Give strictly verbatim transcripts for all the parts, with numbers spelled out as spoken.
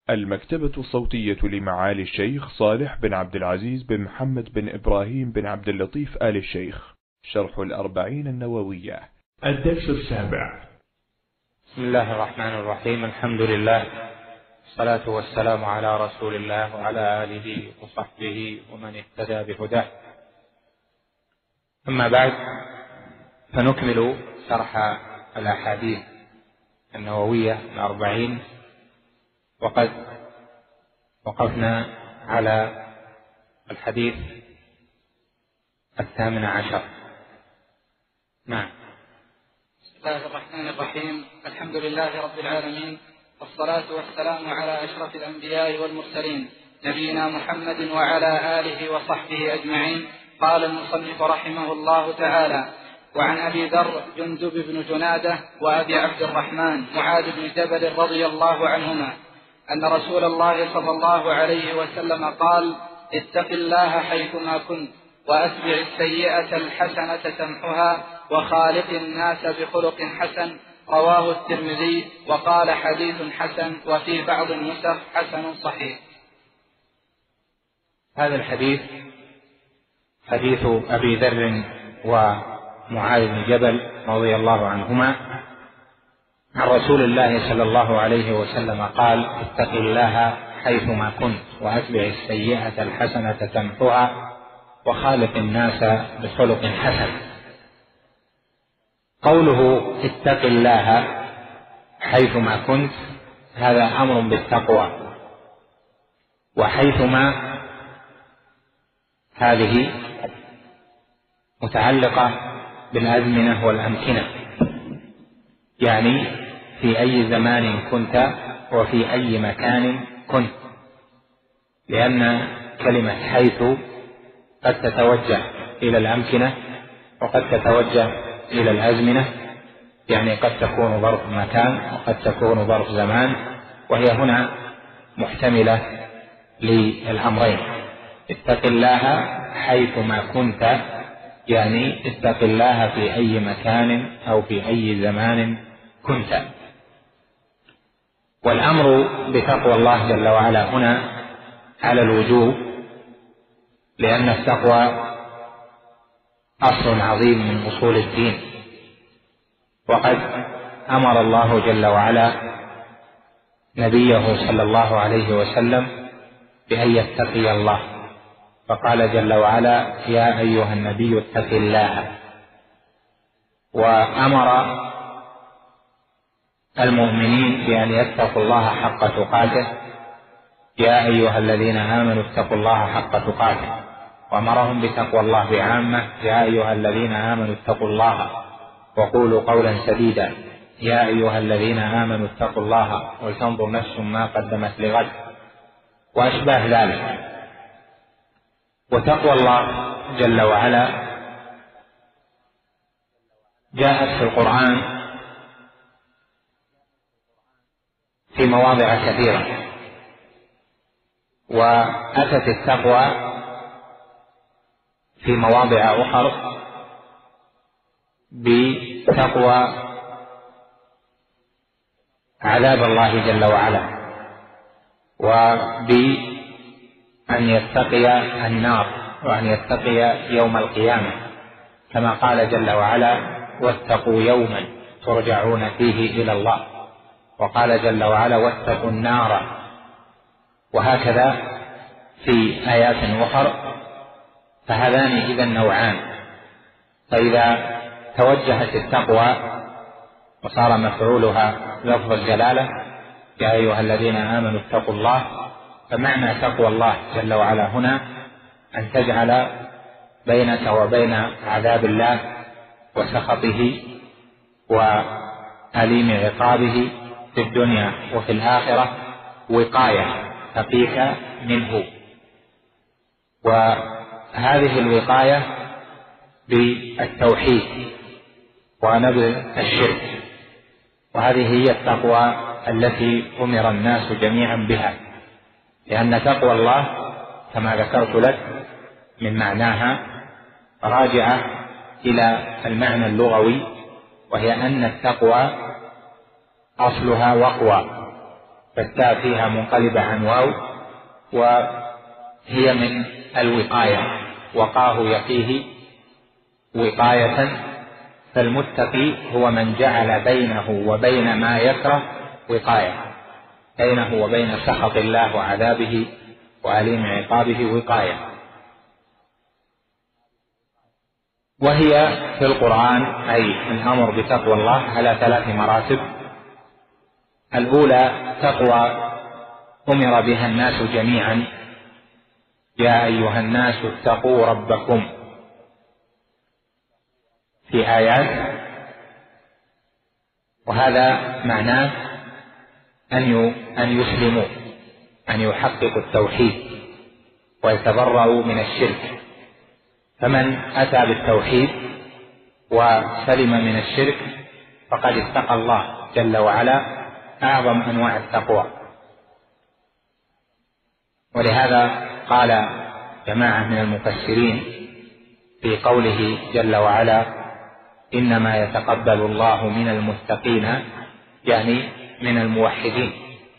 المكتبة الصوتية لمعالي الشيخ صالح بن عبد العزيز بن محمد بن إبراهيم بن عبد اللطيف آل الشيخ، شرح الأربعين النووية، الدرس السابع. بسم الله الرحمن الرحيم. الحمد لله، الصلاة والسلام على رسول الله وعلى آله وصحبه ومن اهتدى بهداه. أما بعد، فنكمل شرح الأحاديث النووية الأربعين، وقد وقفنا على الحديث الثامن عشر. نعم. بسم الله الرحمن الرحيم. الحمد لله رب العالمين، والصلاة والسلام على أشرف الأنبياء والمرسلين، نبينا محمد وعلى آله وصحبه أجمعين. قال المصنف رحمه الله تعالى: وعن أبي ذر جندب بن جنادة وأبي عبد الرحمن معاذ بن جبل رضي الله عنهما أن رسول الله صلى الله عليه وسلم قال: اتق الله حيثما كنت، وأتبع السيئة الحسنة تمحها، وخالق الناس بخلق حسن. رواه الترمذي وقال حديث حسن، وفي بعض النسخ حسن صحيح. هذا الحديث حديث أبي ذر ومعاذ بن جبل رضي الله عنهما عن رسول الله صلى الله عليه وسلم قال: اتق الله حيثما كنت، وأتبع السيئة الحسنة تمحها، وخالق الناس بخلق حسن. قوله اتق الله حيثما كنت هذا أمر بالتقوى، وحيثما هذه متعلقة بالأزمنة والأمكنة، يعني في أي زمان كنت وفي أي مكان كنت، لأن كلمة حيث قد تتوجه إلى الأمكنة وقد تتوجه إلى الأزمنة، يعني قد تكون ظرف مكان وقد تكون ظرف زمان، وهي هنا محتملة للأمرين. اتق الله حيثما كنت يعني اتق الله في أي مكان أو في أي زمان كنت. والأمر بتقوى الله جل وعلا هنا على الوجوب، لأن التقوى أصل عظيم من أصول الدين، وقد أمر الله جل وعلا نبيه صلى الله عليه وسلم بأن يتقي الله، فقال جل وعلا: يا أيها النبي اتق الله. وأمر المؤمنين بأن يتقوا الله حق تقاته: يا أيها الذين آمنوا اتقوا الله حق تقاته. وأمرهم بتقوى الله بعامة: يا أيها الذين آمنوا اتقوا الله وقولوا قولا سديدا. يا أيها الذين آمنوا اتقوا الله ولتنظر نفس ما قدمت لغد، وأشباه ذلك. وتقوى الله جل وعلا جاءت في القرآن في مواضع كثيرة، وأتت التقوى في مواضع أخرى بتقوى عذاب الله جل وعلا، وبأن يتقي النار، وأن يتقي يوم القيامة، كما قال جل وعلا: واتقوا يوما ترجعون فيه إلى الله. وقال جل وعلا: واتقوا النار. وهكذا في آيات أخرى. فهذان إذن نوعان. فإذا توجهت التقوى وصار مفعولها لفظ الجلالة: يا أيها الذين آمنوا اتقوا الله، فمعنى تقوى الله جل وعلا هنا أن تجعل بينك وبين عذاب الله وسخطه وأليم عقابه في الدنيا وفي الآخرة وقاية تقيك منه. وهذه الوقاية بالتوحيد ونبذ الشرك، وهذه هي التقوى التي أمر الناس جميعا بها، لأن تقوى الله كما ذكرت لك من معناها راجعة إلى المعنى اللغوي، وهي أن التقوى أصلها وقوى، فالتاء فيها منقلبة عن واو، وهي من الوقاية، وقاه يقيه وقاية. فالمتقي هو من جعل بينه وبين ما يكره وقاية، بينه وبين سخط الله وعذابه وأليم عقابه وقاية. وهي في القرآن أي الأمر بتقوى الله على ثلاث مراتب. الأولى تقوى أمر بها الناس جميعا، يا أيها الناس اتقوا ربكم، في آيات، وهذا معناه أن أن يسلموا، أن يحققوا التوحيد ويتبرأوا من الشرك. فمن أتى بالتوحيد وسلم من الشرك فقد اتقى الله جل وعلا أعظم أنواع التقوى. ولهذا قال جماعة من المفسرين في قوله جل وعلا إنما يتقبل الله من المتقين، يعني من الموحدين.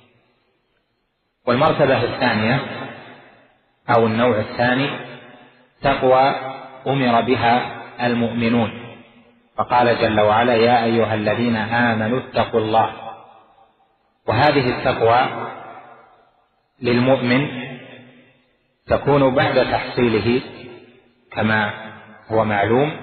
والمرتبة الثانية أو النوع الثاني تقوى أمر بها المؤمنون، فقال جل وعلا يا أيها الذين آمنوا اتقوا الله. وهذه التقوى للمؤمن تكون بعد تحصيله كما هو معلوم،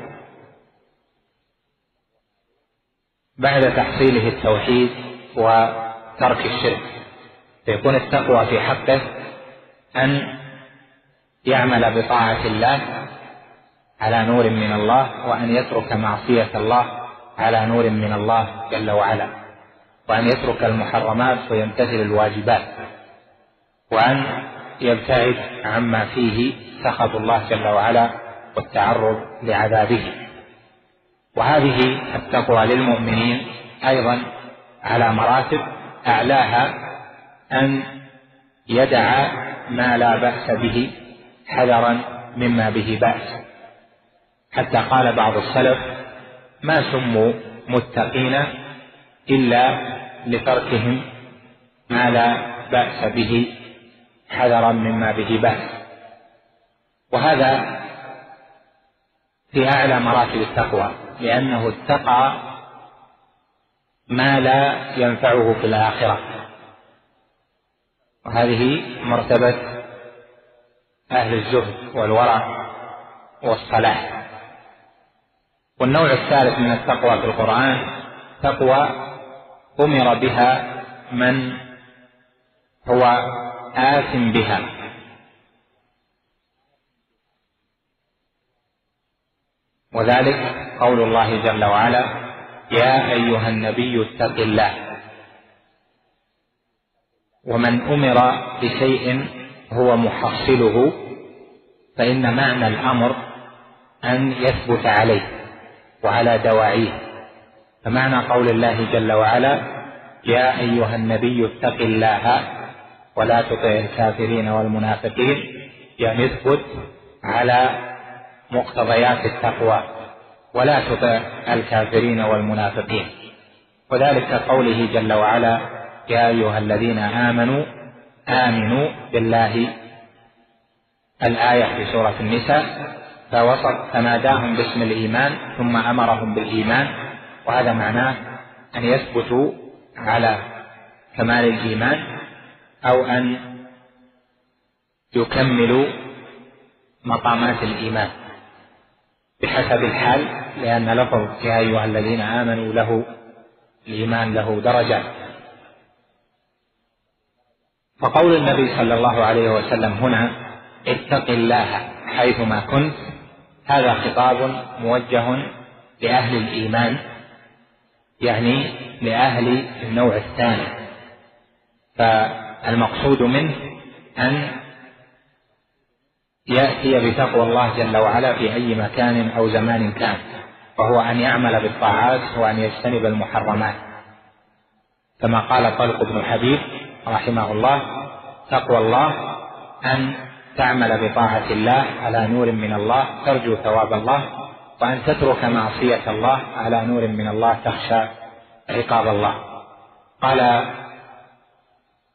بعد تحصيله التوحيد وترك الشرك، فيكون التقوى في حقه أن يعمل بطاعة الله على نور من الله، وأن يترك معصية الله على نور من الله جل وعلا، وأن يترك المحرمات ويمتثل الواجبات، وأن يبتعد عما فيه سخط الله جل وعلا والتعرض لعذابه. وهذه التقوى للمؤمنين أيضا على مراتب، أعلاها أن يدع ما لا بأس به حذرا مما به بأس، حتى قال بعض السلف ما سموا متقين إلا لتركهم ما لا بأس به حذرا مما به بأس. وهذا في أعلى مراتب التقوى، لأنه اتقى ما لا ينفعه في الآخرة، وهذه مرتبة أهل الزهد والورع والصلاح. والنوع الثالث من التقوى في القرآن تقوى أمر بها من هو آثم بها، وذلك قول الله جل وعلا يا أيها النبي اتق الله. ومن أمر بشيء هو محصله فإن معنى الأمر أن يثبت عليه وعلى دواعيه. فمعنى قول الله جل وعلا يا أيها النبي اتق الله ولا تطع الكافرين والمنافقين، يعني اثبت على مقتضيات التقوى ولا تطع الكافرين والمنافقين. وذلك قوله جل وعلا يا أيها الذين آمنوا آمنوا بالله، الآية في سورة النساء، فوصف فناداهم باسم الإيمان ثم أمرهم بالإيمان، وهذا معناه أن يثبتوا على كمال الإيمان أو أن يكملوا مقامات الإيمان بحسب الحال، لأن لفظ يا أيها الذين آمنوا له الإيمان له درجات. فقول النبي صلى الله عليه وسلم هنا اتق الله حيثما كنت، هذا خطاب موجه لأهل الإيمان، يعني لأهل النوع الثاني. فالمقصود منه أن يأتي بتقوى الله جل وعلا في أي مكان أو زمان كان، وهو أن يعمل بالطاعات وأن يجتنب المحرمات، كما قال طلق بن حبيب رحمه الله تقوى الله أن تعمل بطاعة الله على نور من الله ترجو ثواب الله، وأن تترك معصية الله على نور من الله تخشى عقاب الله. قال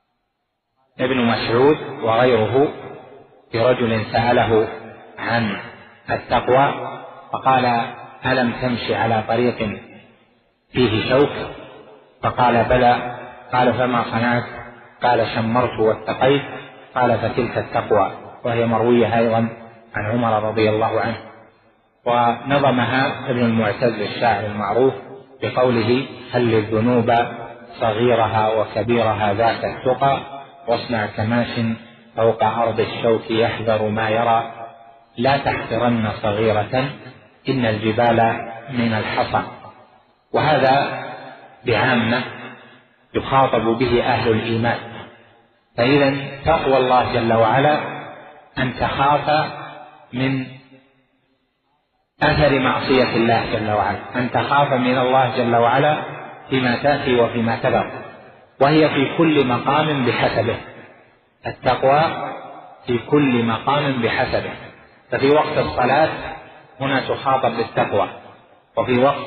ابن مسعود وغيره برجل سأله عن التقوى فقال: ألم تمشي على طريق فيه شوك؟ فقال: بلى. قال: فما صنعت؟ قال: شمرت واتقيت. قال: فتلك التقوى. وهي مروية أيضا عن عمر رضي الله عنه. ونظمها ابن المعتز الشاعر المعروف بقوله: هل الذنوب صغيرها وكبيرها ذاك التقى، واصنع كماش فوق أرض الشوك يحذر ما يرى، لا تحقرن صغيرة إن الجبال من الحصى. وهذا بعامة يخاطب به أهل الإيمان. فإذا تقوى الله جل وعلا أن تخاف من أثر معصية الله جل وعلا، أن تخاف من الله جل وعلا فيما تأتي وفيما تذر، وهي في كل مقام بحسبه. التقوى في كل مقام بحسبه. ففي وقت الصلاة هنا تخاطب بالتقوى، وفي وقت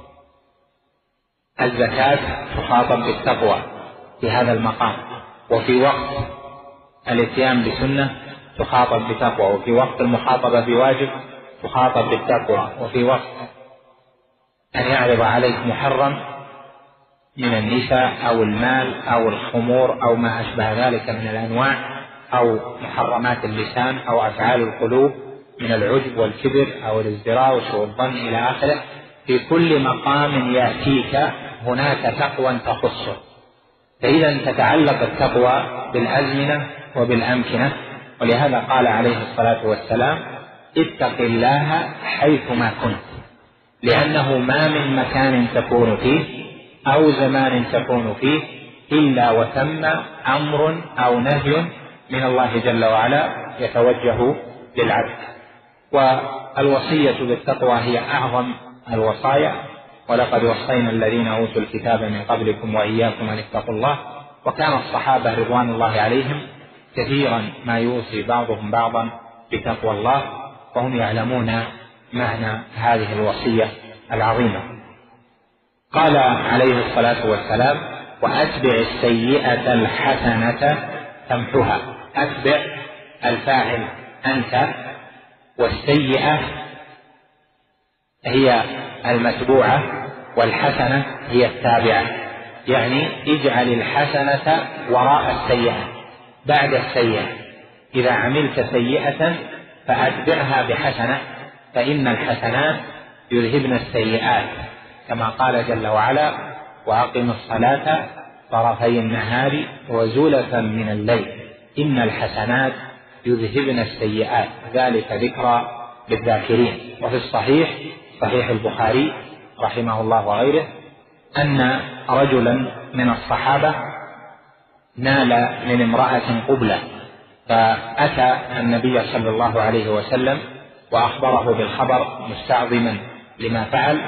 الزكاة تخاطب بالتقوى في هذا المقام، وفي وقت الاتيان بسنة تخاطب بتقوى، وفي وقت المخاطبة بواجب تخاطب بالتقوى، وفي وقت أن يعرض عليك محرم من النساء أو المال أو الخمور أو ما أشبه ذلك من الأنواع، أو محرمات اللسان أو أفعال القلوب من العجب والكبر أو الازدراء وسوء الظن إلى آخره. في كل مقام يأتيك هناك تقوى تخصه. فإذا تتعلق التقوى بالأزمنة وبالأمكنة، ولهذا قال عليه الصلاة والسلام: اتق الله حيثما كنت، لأنه ما من مكان تكون فيه أو زمان تكون فيه إلا وثم أمر أو نهي من الله جل وعلا يتوجه للعبد. والوصية بالتقوى هي أعظم الوصايا، ولقد وصينا الذين أوتوا الكتاب من قبلكم وإياكم أن اتقوا الله. وكان الصحابة رضوان الله عليهم كثيرا ما يوصي بعضهم بعضا بتقوى الله، وهم يعلمون معنى هذه الوصية العظيمة. قال عليه الصلاة والسلام: وأتبع السيئة الحسنة تمحها. أتبع الفاعل أنت، والسيئة هي المتبوعة، والحسنة هي التابعة. يعني اجعل الحسنة وراء السيئة بعد السيئة. إذا عملت سيئة فأتبعها بحسنة، فإن الحسنات يذهبن السيئات، كما قال جل وعلا: وأقم الصلاة طرفي النهار وزلفا من الليل إن الحسنات يذهبن السيئات ذلك ذكرى للذاكرين. وفي الصحيح صحيح البخاري رحمه الله وغيره أن رجلا من الصحابة نال من امرأة قبلة، فأتى النبي صلى الله عليه وسلم وأخبره بالخبر مستعظما لما فعل،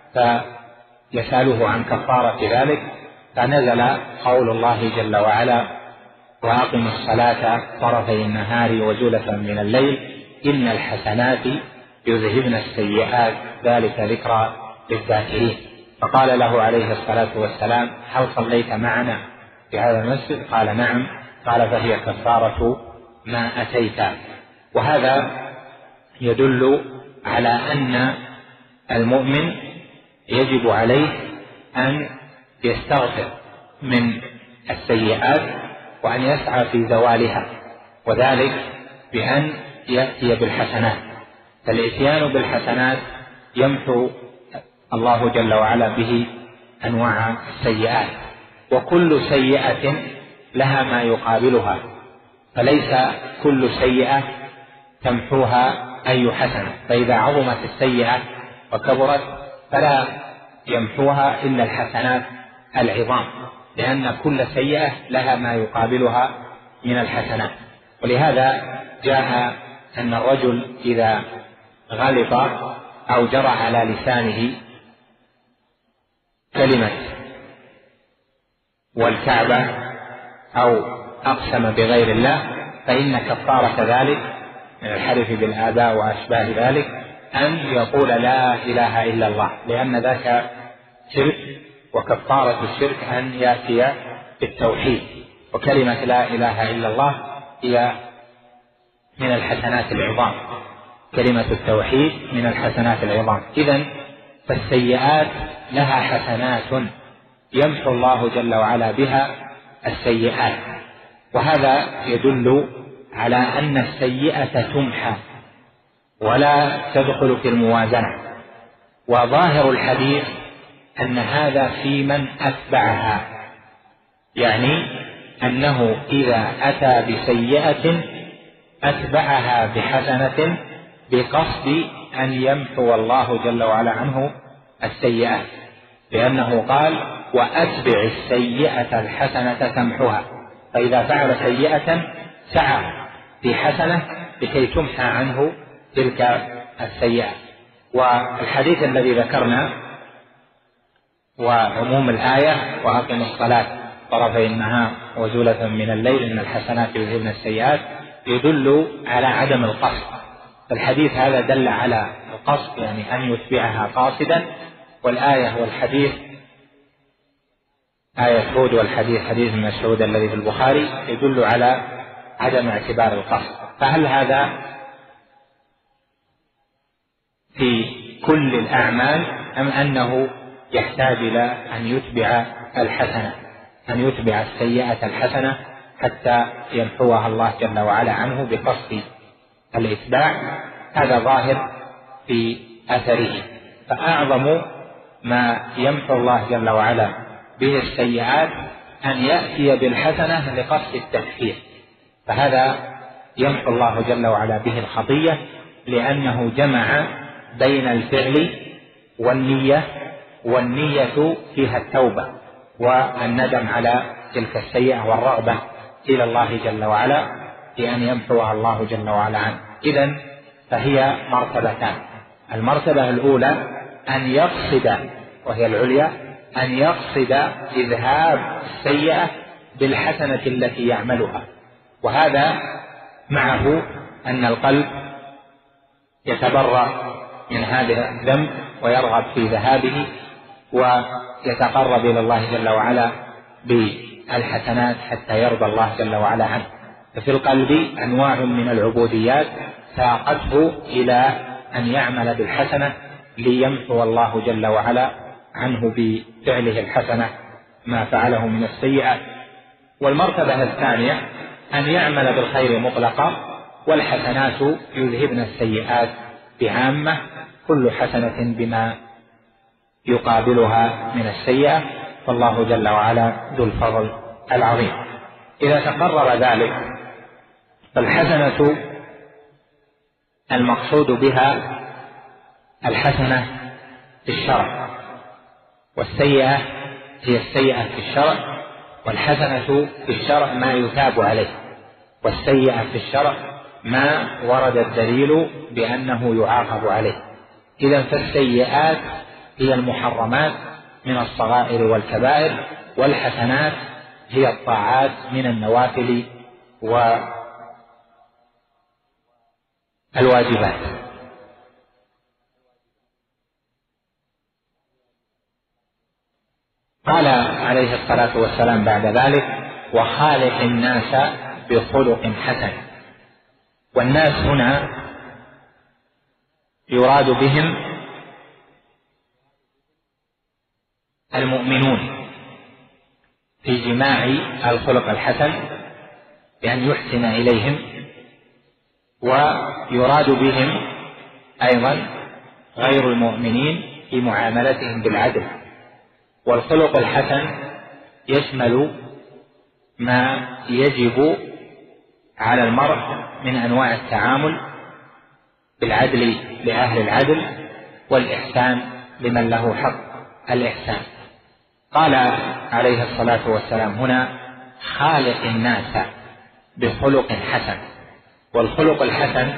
فيسأله عن كفارة ذلك، فنزل قول الله جل وعلا: وأقم الصلاة طرفي النهار وزلفا من الليل إن الحسنات يذهبن السيئات ذلك ذكرى للذاكرين. فقال له عليه الصلاة والسلام: هل صليت معنا في هذا المسجد؟ قال: نعم. قال: فهي كفارة ما أتيت. وهذا يدل على أن المؤمن يجب عليه أن يستغفر من السيئات وأن يسعى في زوالها، وذلك بأن يأتي بالحسنات. فالإتيان بالحسنات يمحو الله جل وعلا به أنواع السيئات، وكل سيئة لها ما يقابلها، فليس كل سيئة تمحوها أي حسنة. فإذا عظمت السيئة وكبرت فلا يمحوها إلا الحسنات العظام، لأن كل سيئة لها ما يقابلها من الحسنات. ولهذا جاء أن الرجل إذا غلط أو جرى على لسانه كلمة والكعبة أو أقسم بغير الله، فإن كفارة ذلك من الحلف بالآباء وأشباه ذلك أن يقول لا إله إلا الله، لأن ذاك شرك، وكفارة الشرك أن يأتي بالتوحيد. وكلمة لا إله إلا الله هي من الحسنات العظام، كلمة التوحيد من الحسنات العظام. إذن فالسيئات لها حسنات يمحو الله جل وعلا بها السيئات، وهذا يدل على أن السيئة تمحى ولا تدخل في الموازنة. وظاهر الحديث أن هذا في من أتبعها، يعني أنه إذا أتى بسيئة أتبعها بحسنة بقصد أن يمحو الله جل وعلا عنه السيئات، لأنه قال وأتبع السيئة الحسنة تمحها، فإذا فعل سيئة سعى في حسنة لكي تمحى عنه تلك السيئة. والحديث الذي ذكرنا وعموم الآية وأقم الصلاة طرفي النهار وزلفا من الليل إن الحسنات يذهبن السيئات يدل على عدم القصد. الحديث هذا دل على القصد، يعني أن يتبعها قاصدا، والآية والحديث آية هود والحديث حديث مسعود الذي في البخاري يدل على عدم اعتبار القصد. فهل هذا في كل الأعمال أم أنه يحتاج إلى أن يتبع الحسنة، أن يتبع السيئة الحسنة حتى يمحوها الله جل وعلا عنه بقصد الإتباع؟ هذا ظاهر في أثره. فأعظم ما يمحو الله جل وعلا به السيئات أن يأتي بالحسنة لقصد التكفير، فهذا يمحو الله جل وعلا به الخطية، لأنه جمع بين الفعل والنية، والنية فيها التوبة والندم على تلك السيئة والرغبة إلى الله جل وعلا لأن يمحوها الله جل وعلا عنه. إذن فهي مرتبتان: المرتبة الأولى أن يقصد، وهي العليا، أن يقصد إذهاب السيئة بالحسنة التي يعملها، وهذا معه أن القلب يتبرأ من هذا الذنب ويرغب في ذهابه ويتقرب إلى الله جل وعلا بالحسنات حتى يرضى الله جل وعلا عنه. ففي القلب أنواع من العبوديات ساقته إلى أن يعمل بالحسنة ليمحو الله جل وعلا عنه بفعله الحسنة ما فعله من السيئات. والمرتبة الثانية أن يعمل بالخير مطلقا، والحسنات يذهبن السيئات بعامة، كل حسنة بما يقابلها من السيئة، فالله جل وعلا ذو الفضل العظيم. إذا تقرر ذلك فالحسنة المقصود بها الحسنة في الشرع، والسيئة هي السيئة في الشرع، والحسنة في الشرع ما يثاب عليه، والسيئة في الشرع ما ورد الدليل بأنه يعاقب عليه. إذن فالسيئات هي المحرمات من الصغائر والكبائر، والحسنات هي الطاعات من النوافل والواجبات. قال عليه الصلاة والسلام بعد ذلك: وخالق الناس بخلق حسن. والناس هنا يراد بهم المؤمنون في جماع الخلق الحسن بأن يحسن إليهم، ويراد بهم أيضا غير المؤمنين في معاملتهم بالعدل. والخلق الحسن يشمل ما يجب على المرء من أنواع التعامل بالعدل لأهل العدل، والإحسان لمن له حق الإحسان. قال عليه الصلاة والسلام هنا: خالق الناس بخلق حسن. والخلق الحسن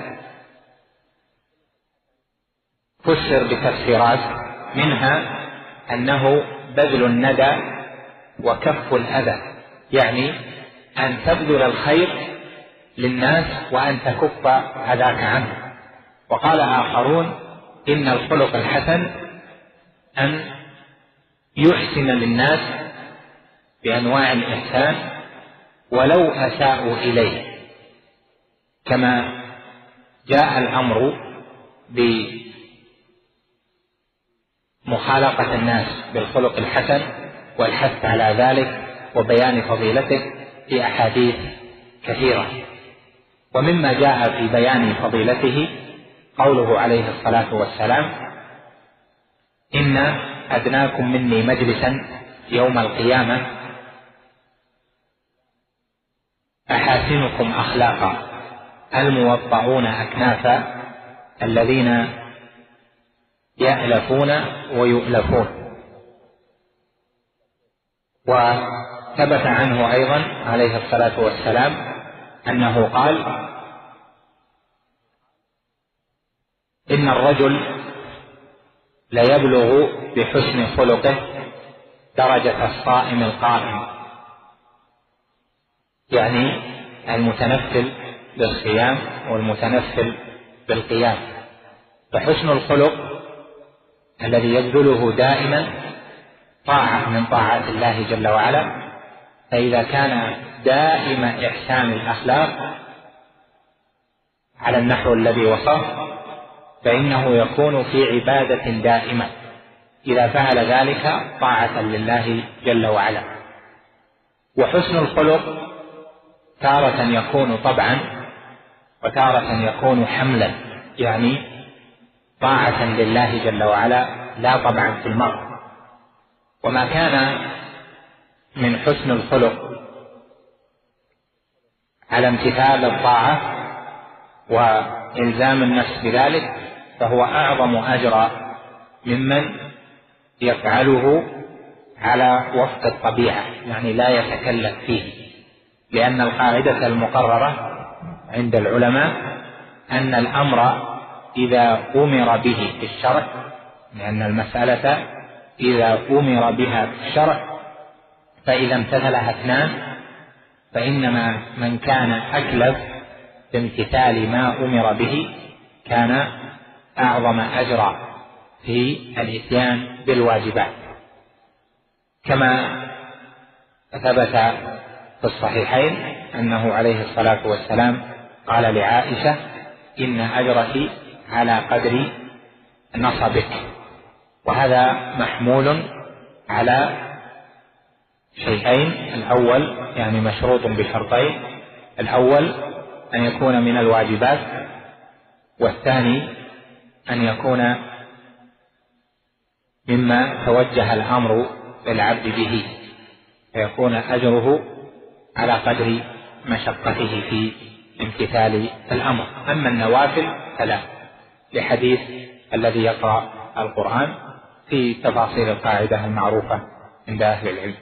فسر بتفسيرات، منها أنه بذل الندى وكف الأذى، يعني أن تبذل الخير للناس وأن تكف أذاك عنه. وقال آخرون: إن الخلق الحسن أن يحسن للناس بأنواع الإحسان ولو أساءوا إليه، كما جاء الأمر بمخالقة الناس بالخلق الحسن والحث على ذلك وبيان فضيلته في أحاديث كثيرة. ومما جاء في بيان فضيلته قوله عليه الصلاة والسلام: إن أدناكم مني مجلسا يوم القيامة أحاسنكم أخلاقا الموطؤون أكنافا الذين يألفون ويؤلفون. وثبت عنه أيضا عليه الصلاة والسلام أنه قال: إن الرجل ليبلغ بحسن خلقه درجة الصائم القائم، يعني المتنفل بالصيام والمتنفل بالقيام. فحسن الخلق الذي يبذله دائما طاعة من طاعات الله جل وعلا، فإذا كان دائم إحسان الأخلاق على النحو الذي وصف فإنه يكون في عبادة دائمة إذا فعل ذلك طاعة لله جل وعلا. وحسن الخلق تارة يكون طبعا وتارة يكون حملا، يعني طاعة لله جل وعلا لا طبعا في المرء. وما كان من حسن الخلق على امتثال الطاعة وإلزام النفس بذلك فهو أعظم أجرا ممن يفعله على وفق الطبيعة، يعني لا يتكلف فيه، لأن القاعدة المقررة عند العلماء أن الأمر إذا أمر به في الشرع، لأن المسألة إذا أمر بها في الشرع فإذا امتثلها اثنان فإنما من كان أكلف بامتثال ما أمر به كان أعظم أجرا في الإتيان بالواجبات، كما ثبت في الصحيحين أنه عليه الصلاة والسلام قال لعائشة: إن أجرك على قدر نصبك. وهذا محمول على شيئين: الأول يعني مشروط بشرطين، الأول أن يكون من الواجبات، والثاني أن يكون مما توجه الأمر للعبد به فيكون أجره على قدر مشقته في امتثال الأمر. أما النوافل فلا، لحديث الذي يقرأ القرآن في تفاصيل القاعدة المعروفة عند أهل العلم.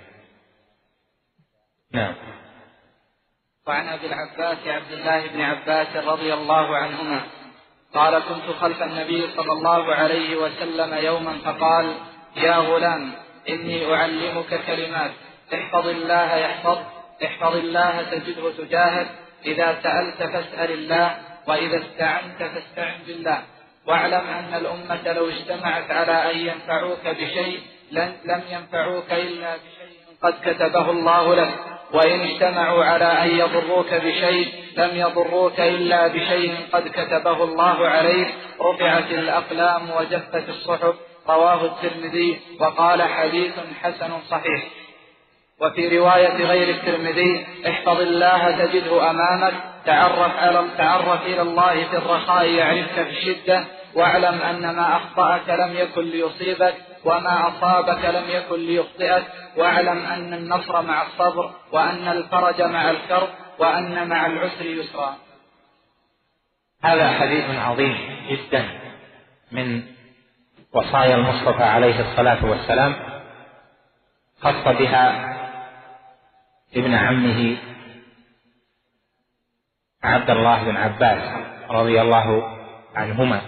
نعم. وعن أبي العباس عبد الله بن عباس رضي الله عنهما قال: كنت خلف النبي صلى الله عليه وسلم يوما فقال: يا غلام إني أعلمك كلمات، احفظ الله يحفظ احفظ الله تجده تجاهك، إذا سألت فاسأل الله، وإذا استعنت فاستعن بالله، واعلم أن الأمة لو اجتمعت على أن ينفعوك بشيء لم ينفعوك إلا بشيء قد كتبه الله لك، وإن اجتمعوا على أن يضروك بشيء لم يضروك إلا بشيء قد كتبه الله عليك، رفعت الأقلام وجفت الصحف. رواه الترمذي وقال: حديث حسن صحيح. وفي رواية غير الترمذي: احفظ الله تجده أمامك، تعرف, على تعرف إلى الله في الرخاء يعرفك في الشدة، واعلم أن ما أخطأك لم يكن ليصيبك، وما أصابك لم يكن ليخطئك، واعلم أن النصر مع الصبر، وأن الفرج مع الكرب، وأن مع العسر يسرا. هذا حديث عظيم جدا من وصايا المصطفى عليه الصلاة والسلام، خص بها ابن عمه عبد الله بن عباس رضي الله عنهما.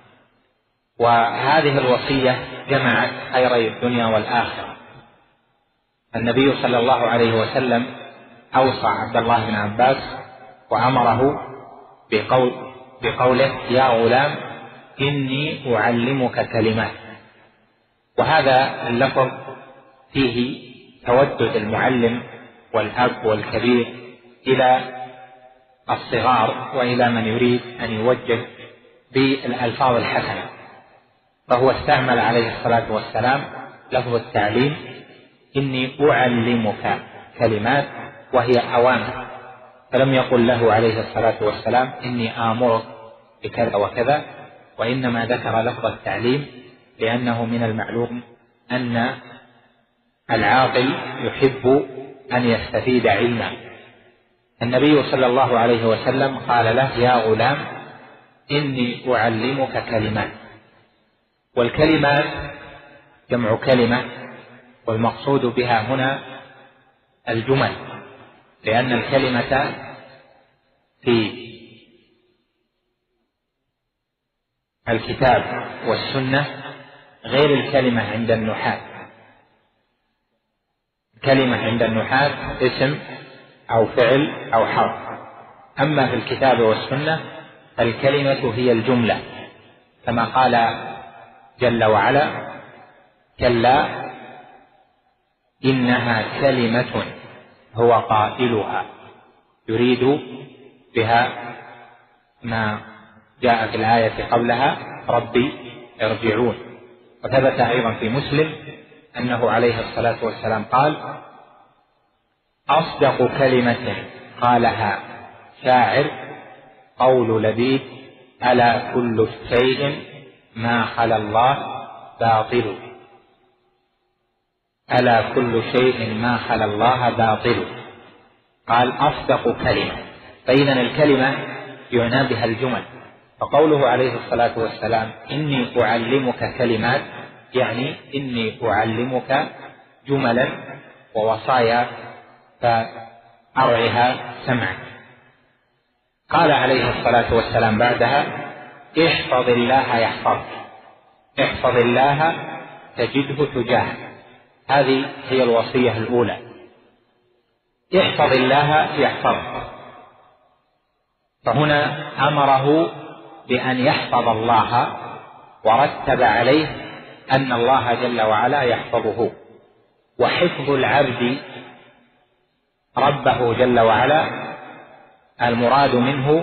وهذه الوصية جمعت خيري الدنيا والآخرة. النبي صلى الله عليه وسلم أوصى عبد الله بن عباس وأمره بقول بقوله: يا غلام إني أعلمك كلمات. وهذا اللفظ فيه تودد المعلم والأب والكبير إلى الصغار وإلى من يريد أن يوجه بالألفاظ الحسنة، فهو استعمل عليه الصلاة والسلام لفظ التعليم: إني أعلمك كلمات، وهي أوامر، فلم يقل له عليه الصلاة والسلام إني آمرك بكذا وكذا، وإنما ذكر لفظ التعليم لأنه من المعلوم أن العاقل يحب أن يستفيد علما. النبي صلى الله عليه وسلم قال له: يا غلام إني أعلمك كلمات. والكلمات جمع كلمة، والمقصود بها هنا الجمل، لأن الكلمة في الكتاب والسنة غير الكلمة عند النحاة. كلمة عند النحاة اسم أو فعل أو حرف، أما في الكتاب والسنة الكلمة هي الجملة، كما قال جل وعلا: كلا إنها كلمة هو قائلها، يريد بها ما جاء في الآية قبلها: ربي ارجعون. وثبت أيضا في مسلم أنه عليه الصلاة والسلام قال: أصدق كلمة قالها شاعر قول لبيد: ألا كل شيء ما خلا الله باطل. ألا كل شيء ما خلا الله باطل. قال: أصدق كلمة. فإذا الكلمة يعنى بها الجمل، فقوله عليه الصلاة والسلام: إني أعلمك كلمات، يعني إني أعلمك جملا ووصايا فأرعها سمعا. قال عليه الصلاة والسلام بعدها: احفظ الله يحفظك، احفظ الله تجده تجاهك. هذه هي الوصية الأولى: احفظ الله يحفظك. فهنا أمره بأن يحفظ الله، ورتب عليه أن الله جل وعلا يحفظه. وحفظ العبد ربه جل وعلا المراد منه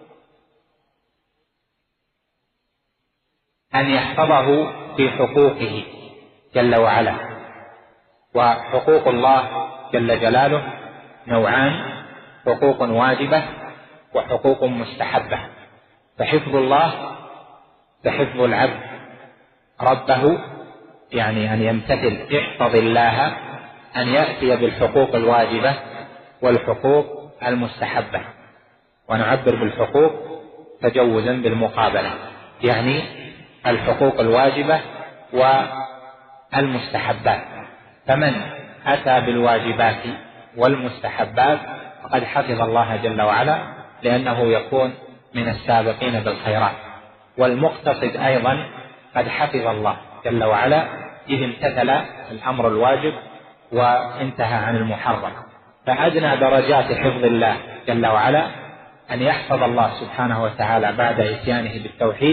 أن يحفظه في حقوقه جل وعلا. وحقوق الله جل جلاله نوعان: حقوق واجبة وحقوق مستحبة. فحفظ الله كحفظ العبد ربه، يعني أن يمتثل احفظ الله، أن يأتي بالحقوق الواجبة والحقوق المستحبة. ونعبر بالحقوق تجوزا بالمقابلة، يعني الحقوق الواجبة والمستحبات. فمن أتى بالواجبات والمستحبات فقد حفظ الله جل وعلا، لأنه يكون من السابقين بالخيرات. والمقتصد أيضا قد حفظ الله جل وعلا إذ امتثل الأمر الواجب وانتهى عن المحرم. فأدنى درجات حفظ الله جل وعلا أن يحفظ الله سبحانه وتعالى بعد إتيانه بالتوحيد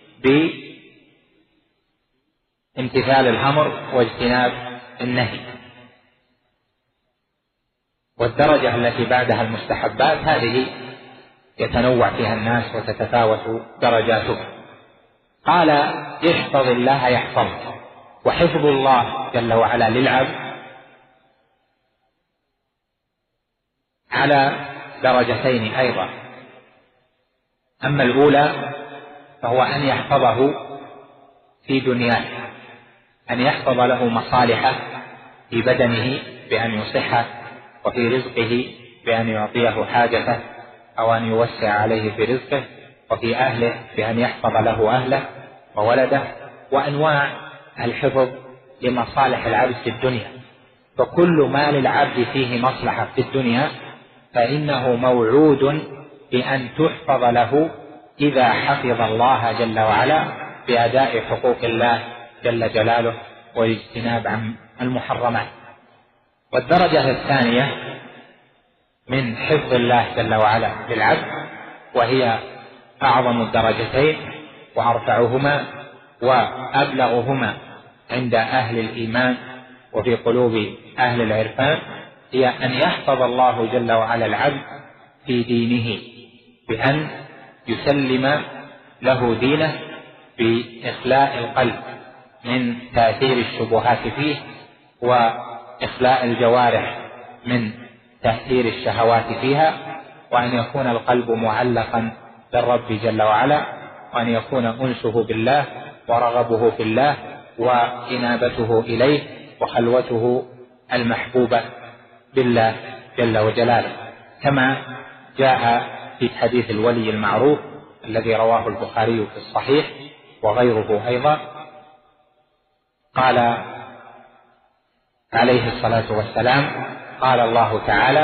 بامتثال الأمر واجتناب النهي. والدرجة التي بعدها المستحبات هذه يتنوع فيها الناس وتتفاوت درجاتها. قال: احفظ الله يحفظك. وحفظ الله جل وعلا للعبد على درجتين أيضا. أما الأولى فهو أن يحفظه في دنياه، أن يحفظ له مصالحه في بدنه بأن يصحه، وفي رزقه بأن يعطيه حاجته أو أن يوسع عليه في رزقه، وفي أهله بأن يحفظ له أهله وولده. وأنواع الحفظ لمصالح العبد في الدنيا، فكل ما للعبد فيه مصلحة في الدنيا فإنه موعود بأن تحفظ له إذا حفظ الله جل وعلا بأداء حقوق الله جل جلاله والاجتناب عن المحرمات. والدرجة الثانية من حفظ الله جل وعلا للعبد، وهي أعظم الدرجتين وأرفعهما وأبلغهما عند أهل الإيمان وفي قلوب أهل العرفان، هي أن يحفظ الله جل وعلا العبد في دينه بأن يسلم له دينه بإخلاء القلب من تأثير الشبهات فيه، وإخلاء الجوارح من تأثير الشهوات فيها، وأن يكون القلب معلقا بالرب جل وعلا، وأن يكون أنسه بالله ورغبه في الله وإنابته إليه وخلوته المحبوبة بالله جل وجلاله، كما جاء في حديث الولي المعروف الذي رواه البخاري في الصحيح وغيره أيضا. قال عليه الصلاة والسلام: قال الله تعالى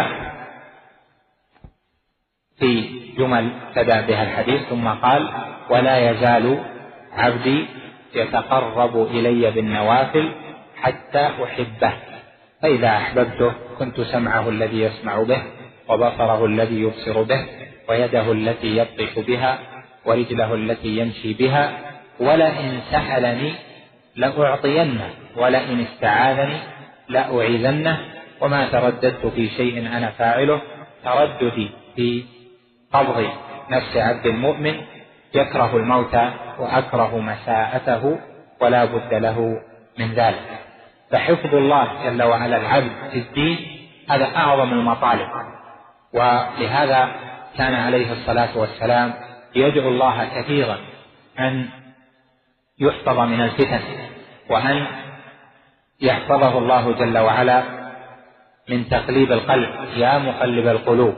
في جمل تبع بها الحديث، ثم قال: ولا يزال عبدي يتقرب إلي بالنوافل حتى أحبه، فإذا أحببته كنت سمعه الذي يسمع به، وبصره الذي يبصر به، ويده التي يبطش بها، ورجله التي يمشي بها، ولئن سألني لأعطينه، ولئن استعاذني لأعيذنه، وما ترددت في شيء أنا فاعله ترددي في قبض نفس عبد المؤمن يكره الموت وأكره مساءته ولا بد له من ذلك. فحفظ الله جل وعلا العبد في الدين هذا أعظم المطالب، ولهذا كان عليه الصلاة والسلام يدعو الله كثيرا أن يحفظ من الفتن، وأن يحفظه الله جل وعلا من تقليب القلب. يا مقلب القلوب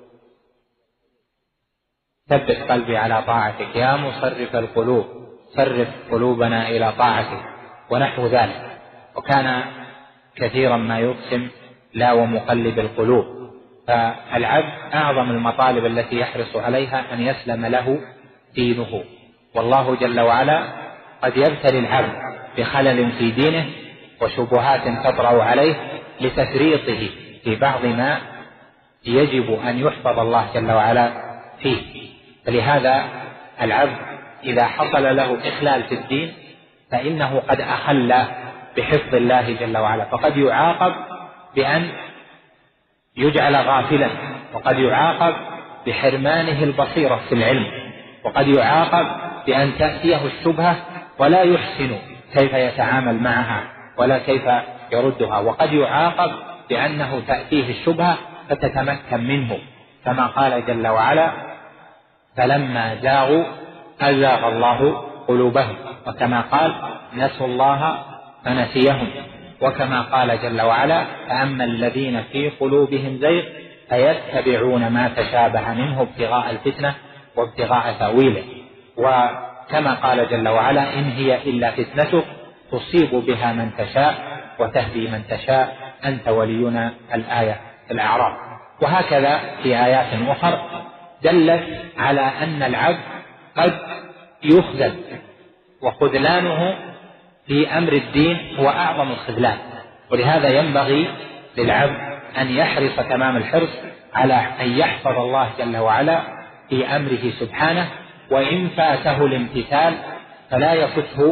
ثبت قلبي على طاعتك، يا مصرف القلوب صرف قلوبنا إلى طاعتك، ونحو ذلك. وكان كثيرا ما يقسم: لا ومقلب القلوب. فالعبد أعظم المطالب التي يحرص عليها أن يسلم له دينه، والله جل وعلا قد يبتلي العبد بخلل في دينه وشبهات تطرأ عليه لتفريطه في بعض ما يجب أن يحفظ الله جل وعلا فيه. فلهذا العبد إذا حصل له إخلال في الدين فإنه قد أخل بحفظ الله جل وعلا، فقد يعاقب بأن يجعل غافلا، وقد يعاقب بحرمانه البصيرة في العلم، وقد يعاقب بأن تأتيه الشبهة ولا يحسن كيف يتعامل معها ولا كيف يردها، وقد يعاقب بأنه تأتيه الشبهة فتتمكن منه، كما قال جل وعلا: فلما زاغوا أزاغ الله قلوبهم، وكما قال: نسوا الله فنسيهم، وكما قال جل وعلا: فأما الذين في قلوبهم زيغ فيتبعون ما تشابه منه ابتغاء الفتنة وابتغاء تأويله، وكما قال جل وعلا: إن هي إلا فتنتك تصيب بها من تشاء وتهدي من تشاء أنت ولينا، الآية الأعراف. وهكذا في آيات أخرى دلت على أن العبد قد يخذل، وخذلانه في أمر الدين هو أعظم الخذلان، ولهذا ينبغي للعبد أن يحرص تمام الحرص على أن يحفظ الله جل وعلا في أمره سبحانه، وإن فاته الامتثال فلا يفته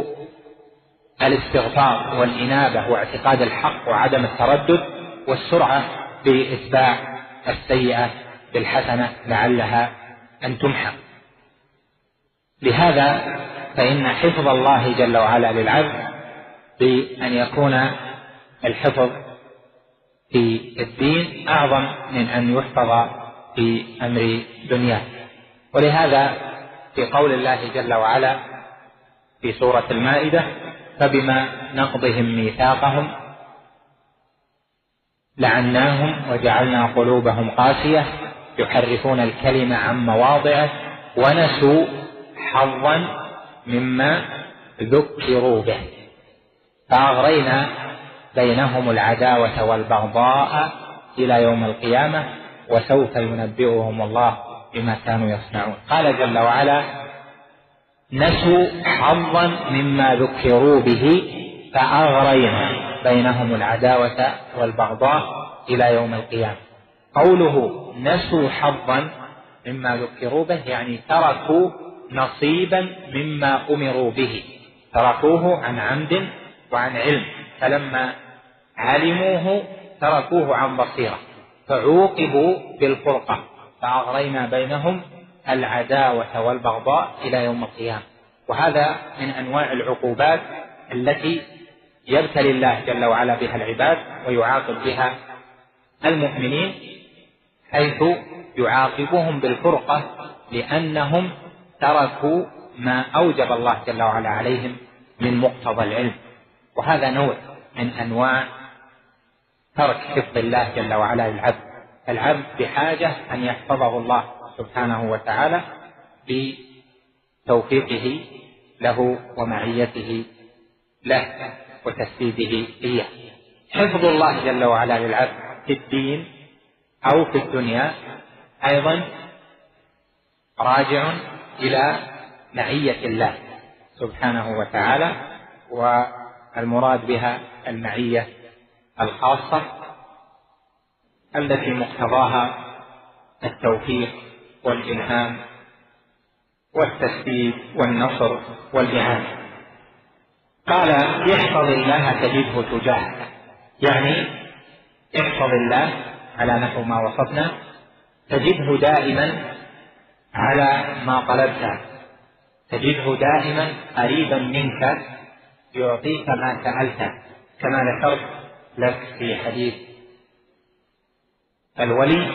الاستغفار والإنابة واعتقاد الحق وعدم التردد والسرعة بإتباع السيئة بالحسنة لعلها أن تمحى. لهذا فإن حفظ الله جل وعلا للعبد بأن يكون الحفظ في الدين أعظم من أن يحفظ في أمر دنياه. ولهذا في قول الله جل وعلا في سورة المائدة: فبما نقضهم ميثاقهم لعناهم وجعلنا قلوبهم قاسية يحرفون الكلمة عن مواضعه ونسوا حظا مما ذكروا به فأغرينا بينهم العداوة والبغضاء إلى يوم القيامة وسوف ينبئهم الله بما كانوا يصنعون. قال جل وعلا: نسوا حظا مما ذكروا به فأغرينا بينهم العداوة والبغضاء إلى يوم القيامة. قوله نسوا حظا مما ذكروا به يعني تركوا نصيبا مما أمروا به، تركوه عن عمد وعن علم، فلما علموه تركوه عن بصيرة فعوقبوا بالفرقة فأغرينا بينهم العداوة والبغضاء إلى يوم القيامة. وهذا من أنواع العقوبات التي يبتلي الله جل وعلا بها العباد ويعاقب بها المؤمنين، حيث يعاقبهم بالفرقة لأنهم تركوا ما أوجب الله جل وعلا عليهم من مقتضى العلم. وهذا نوع من أنواع ترك حفظ الله جل وعلا للعبد. العبد بحاجة أن يحفظه الله سبحانه وتعالى بتوفيقه له ومعيته له وتسديده إياه. حفظ الله جل وعلا للعبد في الدين أو في الدنيا أيضا راجع إلى معية الله سبحانه وتعالى، والمراد بها المعية الخاصة التي مقتضاها التوفيق والإلهام والتسديد والنصر والإعانة. قال احفظ الله تجده تجاهك، يعني احفظ الله على نحو ما وصفنا تجده دائما على ما طلبته، تجده دائما قريبا منك يعطيك ما سألته، كما ذكرت لك في حديث الولي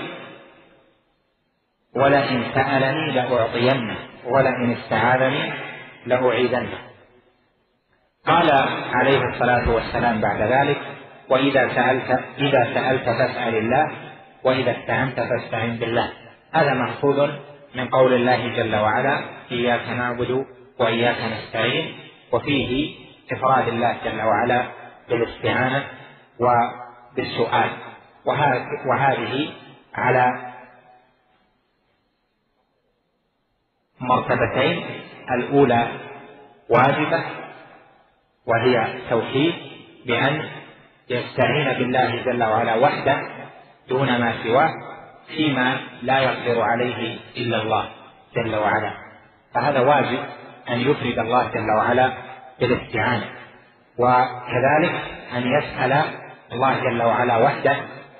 ولئن سألني لأعطينه ولئن استعاذني لأعيذنه. قال عليه الصلاة والسلام بعد ذلك وإذا سألت إذا سألت فاسأل الله وإذا استعنت فاستعن بالله. هذا مأخوذ من قول الله جل وعلا إياك نعبد وإياك نستعين، وفيه إفراد الله جل وعلا بالاستعانة وبالسؤال، وهذه على مرتبتين: الأولى واجبة وهي توحيد بأن يستعين بالله جل وعلا وحده دون ما سواه فيما لا يقدر عليه إلا الله جل وعلا، فهذا واجب أن يفرد الله جل وعلا بالاستعانة، وكذلك أن يسأل الله جل وعلا وحده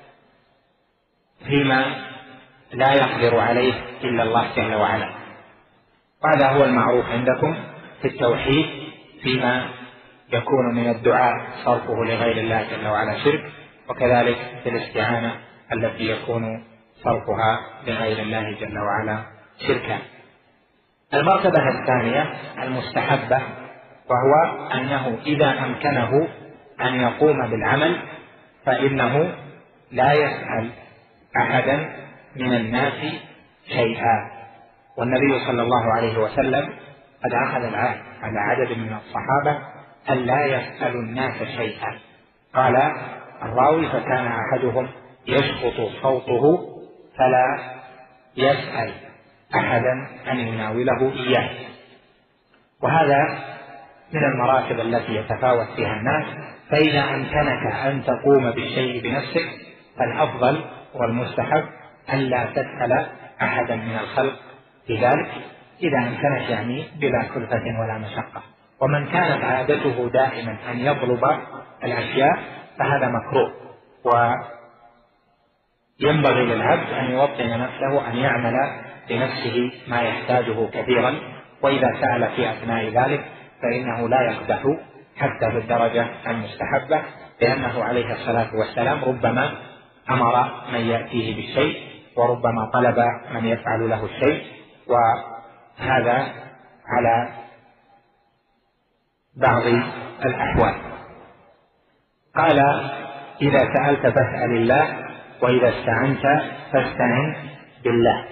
فيما لا يقدر عليه إلا الله جل وعلا. وهذا هو المعروف عندكم في التوحيد فيما يكون من الدعاء صرفه لغير الله جل وعلا شرك، وكذلك في الاستعانة التي يكون صرفها لغير الله جل وعلا شركا. المرتبة الثانية المستحبة، وهو أنه إذا أمكنه أن يقوم بالعمل فإنه لا يسأل أحدا من الناس شيئا. والنبي صلى الله عليه وسلم قد أخذ العهد على عدد من الصحابة أن لا يسأل الناس شيئا. قال الراوي فكان أحدهم يشخط صوته فلا يسأل أحدا أن يناوله إياه. وهذا من المراتب التي يتفاوت فيها الناس، فإذا أمكنك أن تقوم بالشيء بنفسك فالأفضل والمستحب أن لا تسأل أحدا من الخلق في ذلك، إذا أمكنك يعني بلا كلفة ولا مشقة. ومن كانت عادته دائما أن يطلب الأشياء فهذا مكروه، وينبغي للعبد أن يوطن نفسه أن يعمل لنفسه ما يحتاجه كثيرا، وإذا سأل في أثناء ذلك فإنه لا يقدح حتى بالدرجة المستحبة، لأنه عليه الصلاة والسلام ربما أمر من يأتيه بالشيء وربما طلب من يفعل له الشيء، وهذا على بعض الأحوال. قال إذا سألت فاسأل الله وإذا استعنت فاستعن بالله.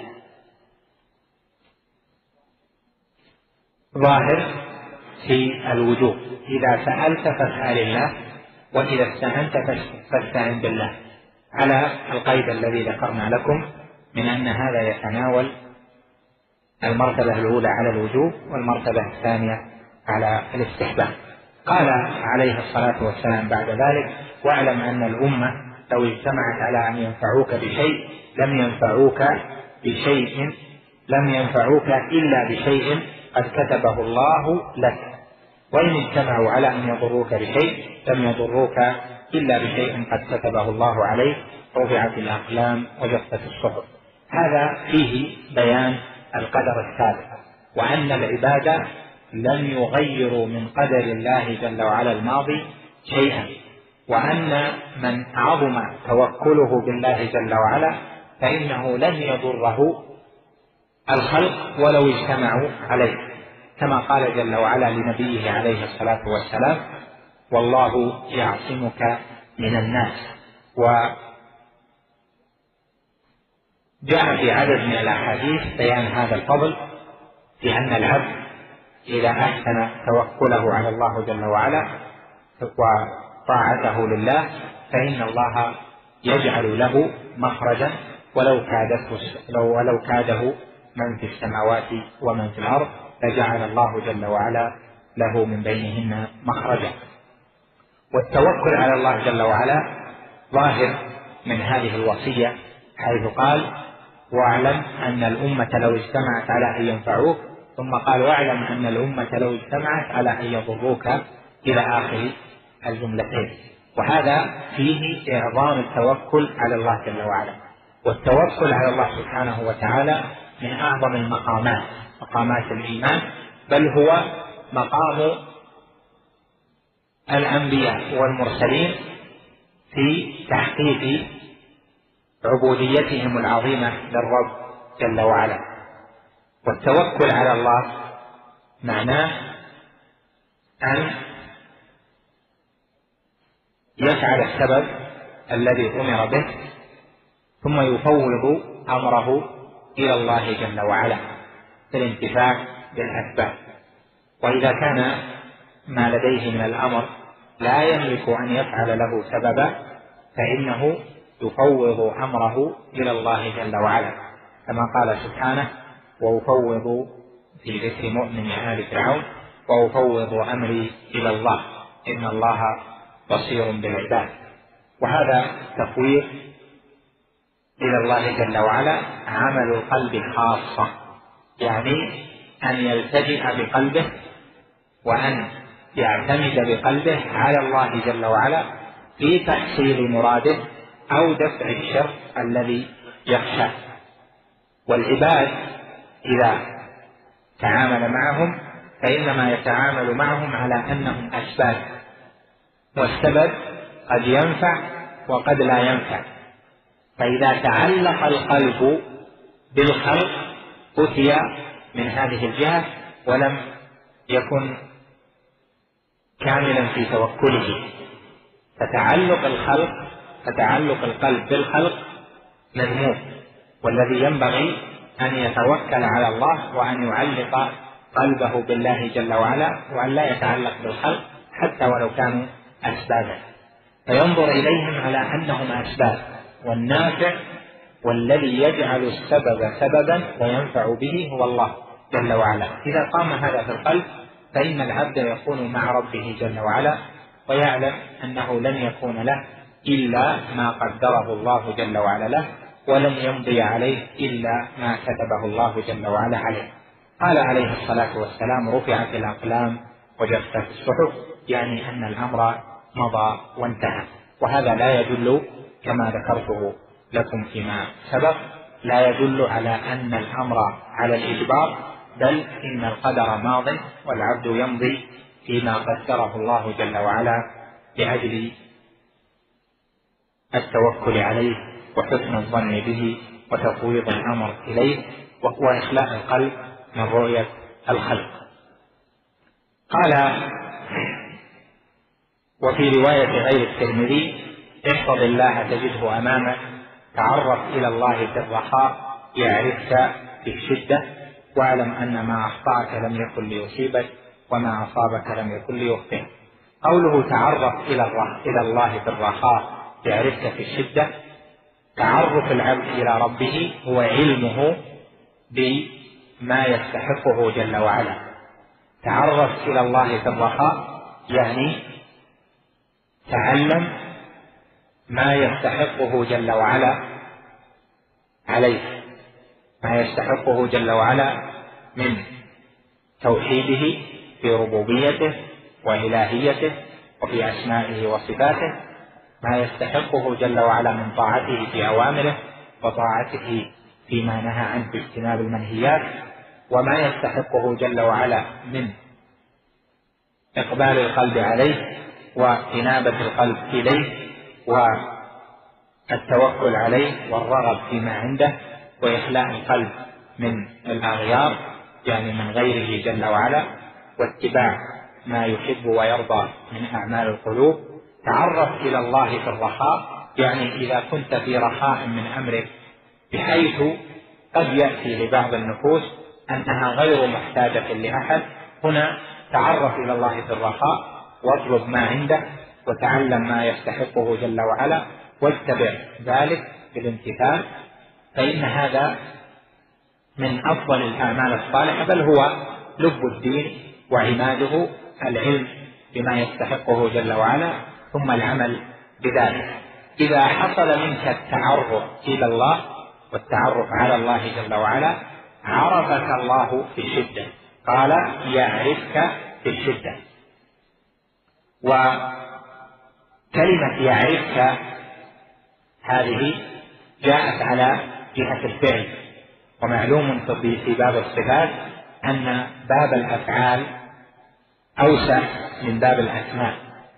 ظاهر في الوجوب إذا سألت فاسأل الله وإذا استعنت فاستعن بالله، على القيد الذي ذكرنا لكم من أن هذا يتناول المرتبة الأولى على الوجوب والمرتبة الثانية على الاستحباب. قال عليه الصلاة والسلام بعد ذلك واعلم أن الأمة لو اجتمعت على أن ينفعوك بشيء لم ينفعوك بشيء لم ينفعوك إلا بشيء قد كتبه الله لك، وإن اجتمعوا على أن يضروك بشيء لم يضروك إلا بشيء قد كتبه الله عليه، رفعت الأقلام وجفت الصحف. هذا فيه بيان القدر السابق، وأن العباد لم يغيروا من قدر الله جل وعلا الماضي شيئا، وأن من عظم توكله بالله جل وعلا فإنه لن يضره الخلق ولو اجتمعوا عليه، كما قال جل وعلا لنبيه عليه الصلاة والسلام: والله يعصمك من الناس. وجاء في عدد من الأحاديث بيان هذا الفضل، في أن العبد إذا أحسن توكله على الله جل وعلا وطاعته لله فإن الله يجعل له مخرجا ولو كادته ولو كاده من في السماوات ومن في الأرض فجعل الله جل وعلا له من بينهن مخرجا. والتوكل على الله جل وعلا ظاهر من هذه الوصية، حيث قال: واعلم أن الأمة لو اجتمعت على أن ينفعوك، ثم قال: واعلم أن الأمة لو اجتمعت على أن يضروك، إلى آخر الجملتين. وهذا فيه إعظام التوكل على الله جل وعلا. والتوكل على الله سبحانه وتعالى من أعظم المقامات، مقامات الإيمان، بل هو مقام الأنبياء والمرسلين في تحقيق عبوديتهم العظيمة للرب جل وعلا. والتوكل على الله معناه أن يفعل السبب الذي أمر به ثم يفوض أمره إلى الله جل وعلا في الانتفاع بالأسباب. وإذا كان ما لديه من الأمر لا يملك أن يفعل له سببا فإنه يفوض أمره إلى الله جل وعلا، كما قال سبحانه: وأفوض في ذكر مؤمن آل فرعون وأفوض أمري إلى الله إن الله بصير بالعباد. وهذا تفويض إلى الله جل وعلا عمل القلب خاصة، يعني أن يلتجئ بقلبه وأن يعتمد بقلبه على الله جل وعلا في تحصيل مراده أو دفع الشر الذي يخشى. والعباد إذا تعامل معهم فإنما يتعامل معهم على أنهم أسباب، والسبب قد ينفع وقد لا ينفع. فإذا تعلق القلب بالخلق أتي من هذه الجهة ولم يكن كاملا في توكله. فتعلق الخلق فتعلق القلب بالخلق مذموم، والذي ينبغي أن يتوكل على الله وأن يعلق قلبه بالله جل وعلا، وأن لا يتعلق بالخلق حتى ولو كانوا أسبابا، فينظر إليهم على أنهم أسباب، والنافع والذي يجعل السبب سببا وينفع به هو الله جل وعلا. إذا قام هذا في القلب فإن العبد يكون مع ربه جل وعلا ويعلم أنه لن يكون له إلا ما قدره الله جل وعلا له، ولن يمضي عليه إلا ما كتبه الله جل وعلا عليه. قال عليه الصلاة والسلام: رفعت الأقلام وجفت الصحف، يعني أن الأمر مضى وانتهى. وهذا لا يدل كما ذكرته لكم فيما سبق، لا يدل على أن الأمر على الإجبار، بل إن القدر ماض والعبد يمضي فيما قدره الله جل وعلا لأجل التوكل عليه وحسن الظن به وتفويض الأمر إليه وإخلاء القلب من رؤية الخلق. قال: وفي رواية غير الترمذي: احفظ الله تجده أمامك، تعرف إلى الله في الرخاء يعرفك في الشدة، واعلم أن ما أخطأك لم يكن ليصيبك وما أصابك لم يكن ليخطئك. قوله تعرف إلى الله في الرخاء يعرفك في الشدة، تعرف العبد إلى ربه هو علمه بما يستحقه جل وعلا. تعرف إلى الله في الرخاء يعني تعلم ما يستحقه جل وعلا عليه، ما يستحقه جل وعلا من توحيده في ربوبيته وإلهيته وفي أسمائه وصفاته، ما يستحقه جل وعلا من طاعته في أوامره وطاعته فيما نهى عنه باجتناب المنهيات، وما يستحقه جل وعلا من إقبال القلب عليه وإنابة القلب إليه والتوكل عليه والرغب فيما عنده وإخلاء القلب من الأغيار يعني من غيره جل وعلا، واتباع ما يحب ويرضى من أعمال القلوب. تعرف إلى الله في الرخاء، يعني إذا كنت في رخاء من أمرك بحيث قد يأتي لبعض النفوس أنها غير محتاجة لأحد، هنا تعرف إلى الله في الرخاء واطلب ما عنده وتعلم ما يستحقه جل وعلا واتبع ذلك بالامتثال، فإن هذا من أفضل الأعمال الصالحة، بل هو لب الدين وعماده، العلم بما يستحقه جل وعلا ثم العمل بذلك. إذا حصل منك التعرف إلى الله والتعرف على الله جل وعلا عرفك الله في الشدة، قال يعرفك في الشدة. وكلمة يعرفك هذه جاءت على جهة الفعل، ومعلوم في باب الصفات أن باب الأفعال أوسع من باب الأسماء،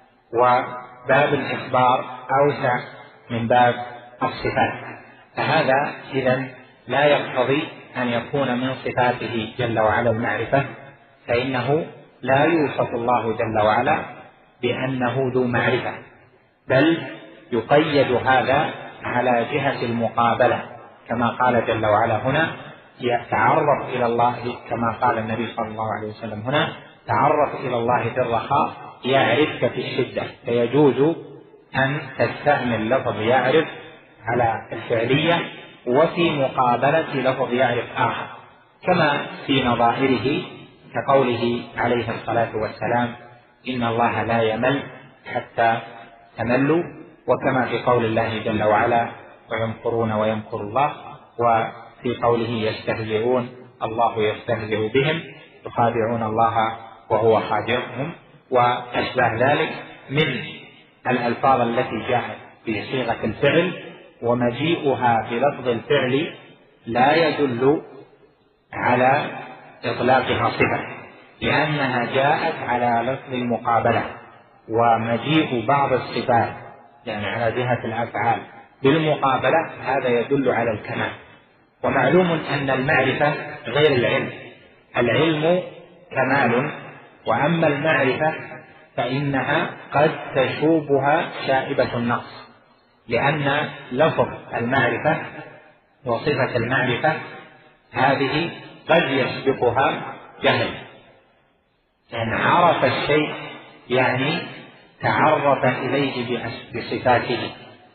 وباب الإخبار أوسع من باب الصفات، فهذا إذن لا يقتضي أن يكون من صفاته جل وعلا المعرفة، فإنه لا يوصف الله جل وعلا بأنه ذو معرفة، بل يقيد هذا على جهة المقابلة، كما قال جل وعلا هنا يتعرف إلى الله، كما قال النبي صلى الله عليه وسلم هنا تعرف إلى الله في الرخاء يعرفك في الشدة، فيجوز أن تستعمل لفظ يعرف على الفعلية وفي مقابلة لفظ يعرف آخر، كما في نظائره كقوله عليه الصلاة والسلام إن الله لا يمل حتى تملوا، وكما في قول الله جل وعلا ويمكرون ويمكر الله، وفي قوله يستهزئون الله يستهزئ بهم يخادعون الله وهو خادعهم، وأشبه ذلك من الألفاظ التي جاءت بصيغة الفعل، ومجيئها بلفظ الفعل لا يدل على إطلاقها صفة، لأنها جاءت على لفظ المقابلة، ومجيء بعض الصفات يعني على جهة الأفعال بالمقابلة هذا يدل على الكمال. ومعلوم أن المعرفة غير العلم، العلم كمال، وأما المعرفة فإنها قد تشوبها شائبة النقص، لأن لفظ المعرفة وصفة المعرفة هذه قد يسبقها جهل، يعني عرف الشيء يعني تعرف إليه بصفاته،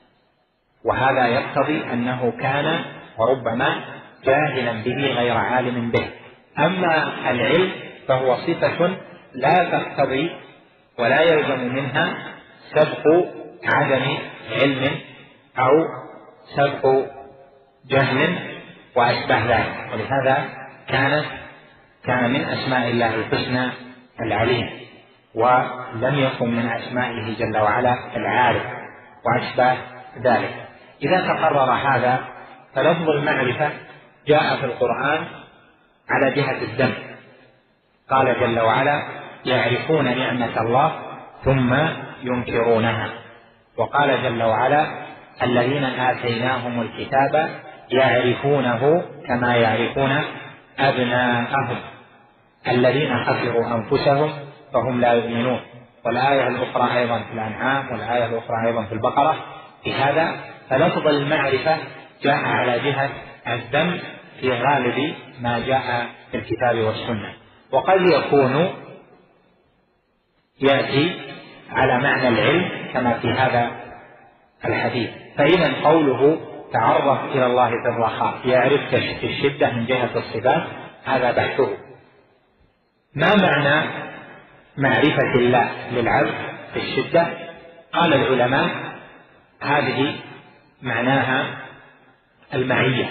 وهذا يقتضي أنه كان وربما جاهلا به غير عالم به. أما العلم فهو صفة لا تقتضي ولا يلزم منها سبق عدم علم أو سبق جهل وأشبه ذلك، ولهذا كانت كان من أسماء الله الحسنى العليم، ولم يكن من أسمائه جل وعلا العارف وأشبه ذلك. إذا تقرر هذا فلفظ المعرفة جاء في القرآن على جهة الذم، قال جل وعلا يعرفون نعمة الله ثم ينكرونها، وقال جل وعلا الذين آتيناهم الكتاب يعرفونه كما يعرفون أبناءهم الذين خسروا أنفسهم فهم لا يؤمنون، والآية الأخرى أيضا في الأنعام والآية الأخرى أيضا في البقرة. في هذا فلفظ المعرفة جاء على جهة الذم في غالب ما جاء في الكتاب والسنة، وقد يكون يأتي على معنى العلم كما في هذا الحديث. فإذا قوله تعرف إلى الله في الرخاء يعرفك في الشدة من جهة الصفات هذا بحثه. ما معنى معرفة الله للعبد في الشدة؟ قال العلماء هذه معناها المعية،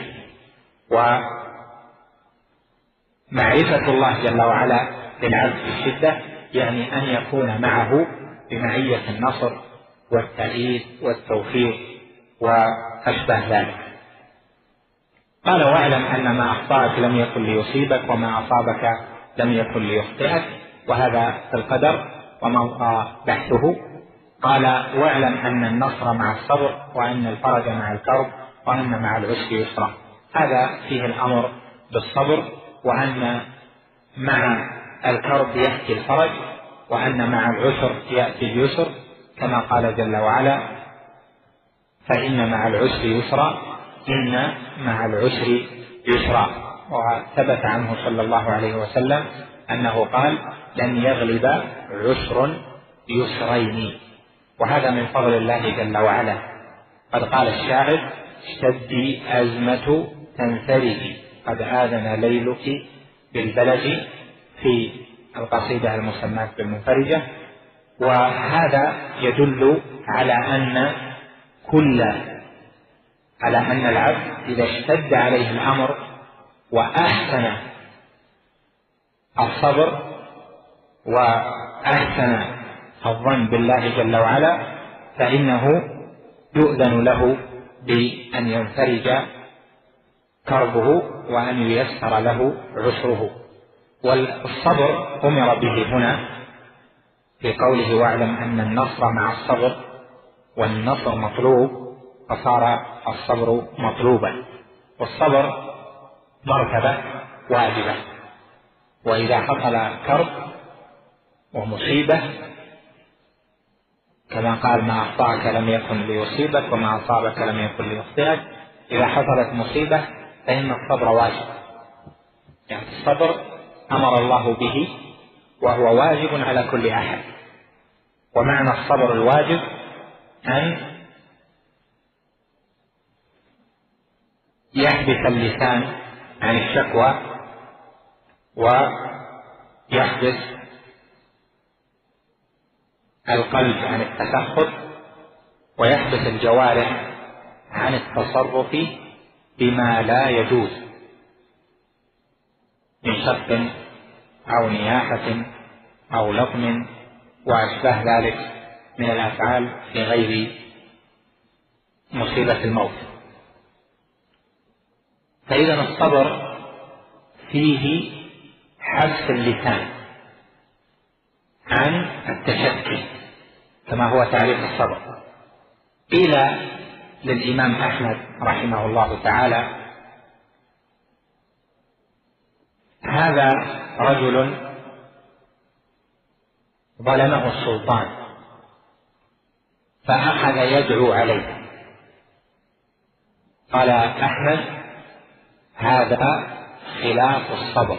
ومعرفة الله جل وعلا للعبد في الشدة يعني أن يكون معه بمعية النصر والتأييد والتوفيق وأشبه ذلك. قال: واعلم أن ما أخطأك لم يكن ليصيبك وما أصابك لم يكن ليخطئك، وهذا في القدر وموضع بحثه. قال: واعلم أن النصر مع الصبر، وأن الفرج مع الكرب، وأن مع العسر يسرا. هذا فيه الأمر بالصبر، وأن مع الكرب يأتي الفرج، وأن مع العسر يأتي اليسر، كما قال جل وعلا: فإن مع العسر يسرا، إن مع العسر يسرا. وثبت عنه صلى الله عليه وسلم أنه قال: لن يغلب عسر يسرين. وهذا من فضل الله جل وعلا. قد قال الشاعر: اشتدي أزمة تنثري، قد آذن ليلك بالبلد، في القصيدة المسماة بالمنفرجة. وهذا يدل على أن كل على أن العبد إذا اشتد عليه الأمر وأحسن الصبر وأحسن الظن بالله جل وعلا، فإنه يؤذن له بأن ينفرج كربه وأن ييسر له عسره. والصبر أمر به هنا في قوله: واعلم أن النصر مع الصبر، والنصر مطلوب فصار الصبر مطلوبا. والصبر مرتبة واجبة، وإذا حصل كرب ومصيبة كما قال: ما أخطأك لم يكن ليصيبك وما أصابك لم يكن ليخطئك، إذا حصلت مصيبة فإن الصبر واجب. يعني الصبر أمر الله به وهو واجب على كل أحد. ومعنى الصبر الواجب أن يحبس اللسان عن الشكوى، ويحبس القلب عن التسخط، ويحبس الجوارح عن التصرف بما لا يجوز من شق أو نياحة أو لطم وأشباه ذلك من الأفعال في غير مصيبة الموت. فإذا الصبر فيه حبس اللسان عن التشكي، كما هو تعريف الصبر. قيل للإمام أحمد رحمه الله تعالى: هذا رجل ظلمه السلطان فأخذ يدعو عليه. قال أحمد: هذا خلاف الصبر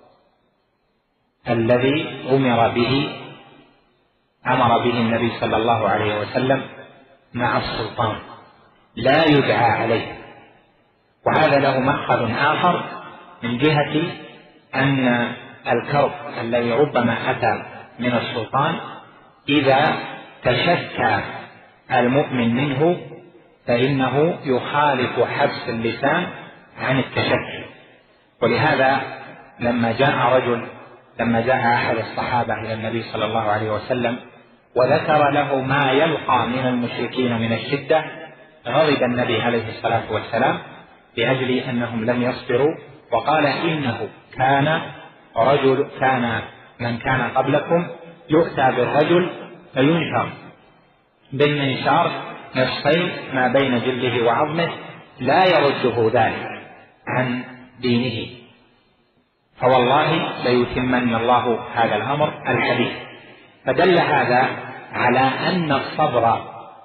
الذي أمر به أمر به النبي صلى الله عليه وسلم مع السلطان، لا يدعى عليه. وهذا له مأخذ آخر من جهة أن الكرب الذي ربما أتى من السلطان إذا تشكى المؤمن منه فإنه يخالف حبس اللسان عن التشكي. ولهذا لما جاء رجل لما جاء أحد الصحابة إلى النبي صلى الله عليه وسلم وذكر له ما يلقى من المشركين من الشدة، غضب النبي عليه الصلاة والسلام لأجل أنهم لم يصبروا، وقال: إنه كان رجل كان من كان قبلكم يؤتى بالرجل فينشر بالمنشار نصفين ما بين جلده وعظمه لا يرده ذلك عن دينه، فوالله ليتمن الله هذا الأمر الحديث. فدل هذا على أن الصبر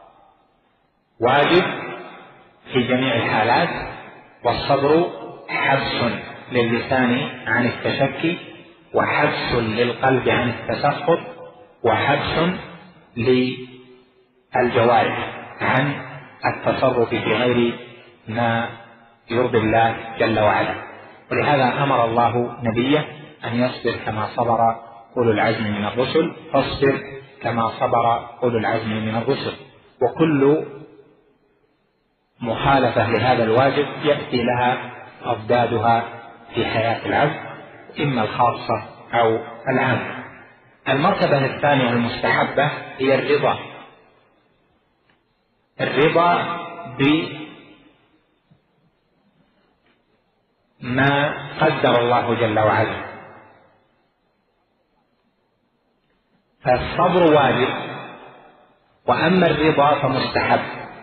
واجب في جميع الحالات، والصبر حبس للسان عن التشكي، وحبس للقلب عن التسخط، وحبس للجوارح عن التصرف في غير ما يرضي الله جل وعلا. ولهذا أمر الله نبيه أن يصبر كما صبر أولو العزم من الرسل، فاصبر كما صبر أولو العزم من الرسل. وكل مخالفة لهذا الواجب يأتي لها أضدادها في حياة العبد، إما الخاصة أو العامة. المرتبة الثانية المستحبة هي الرضا الرضا بما قدر الله جل وعلا، فالصبر واجب، وأما الرضا فمستحب.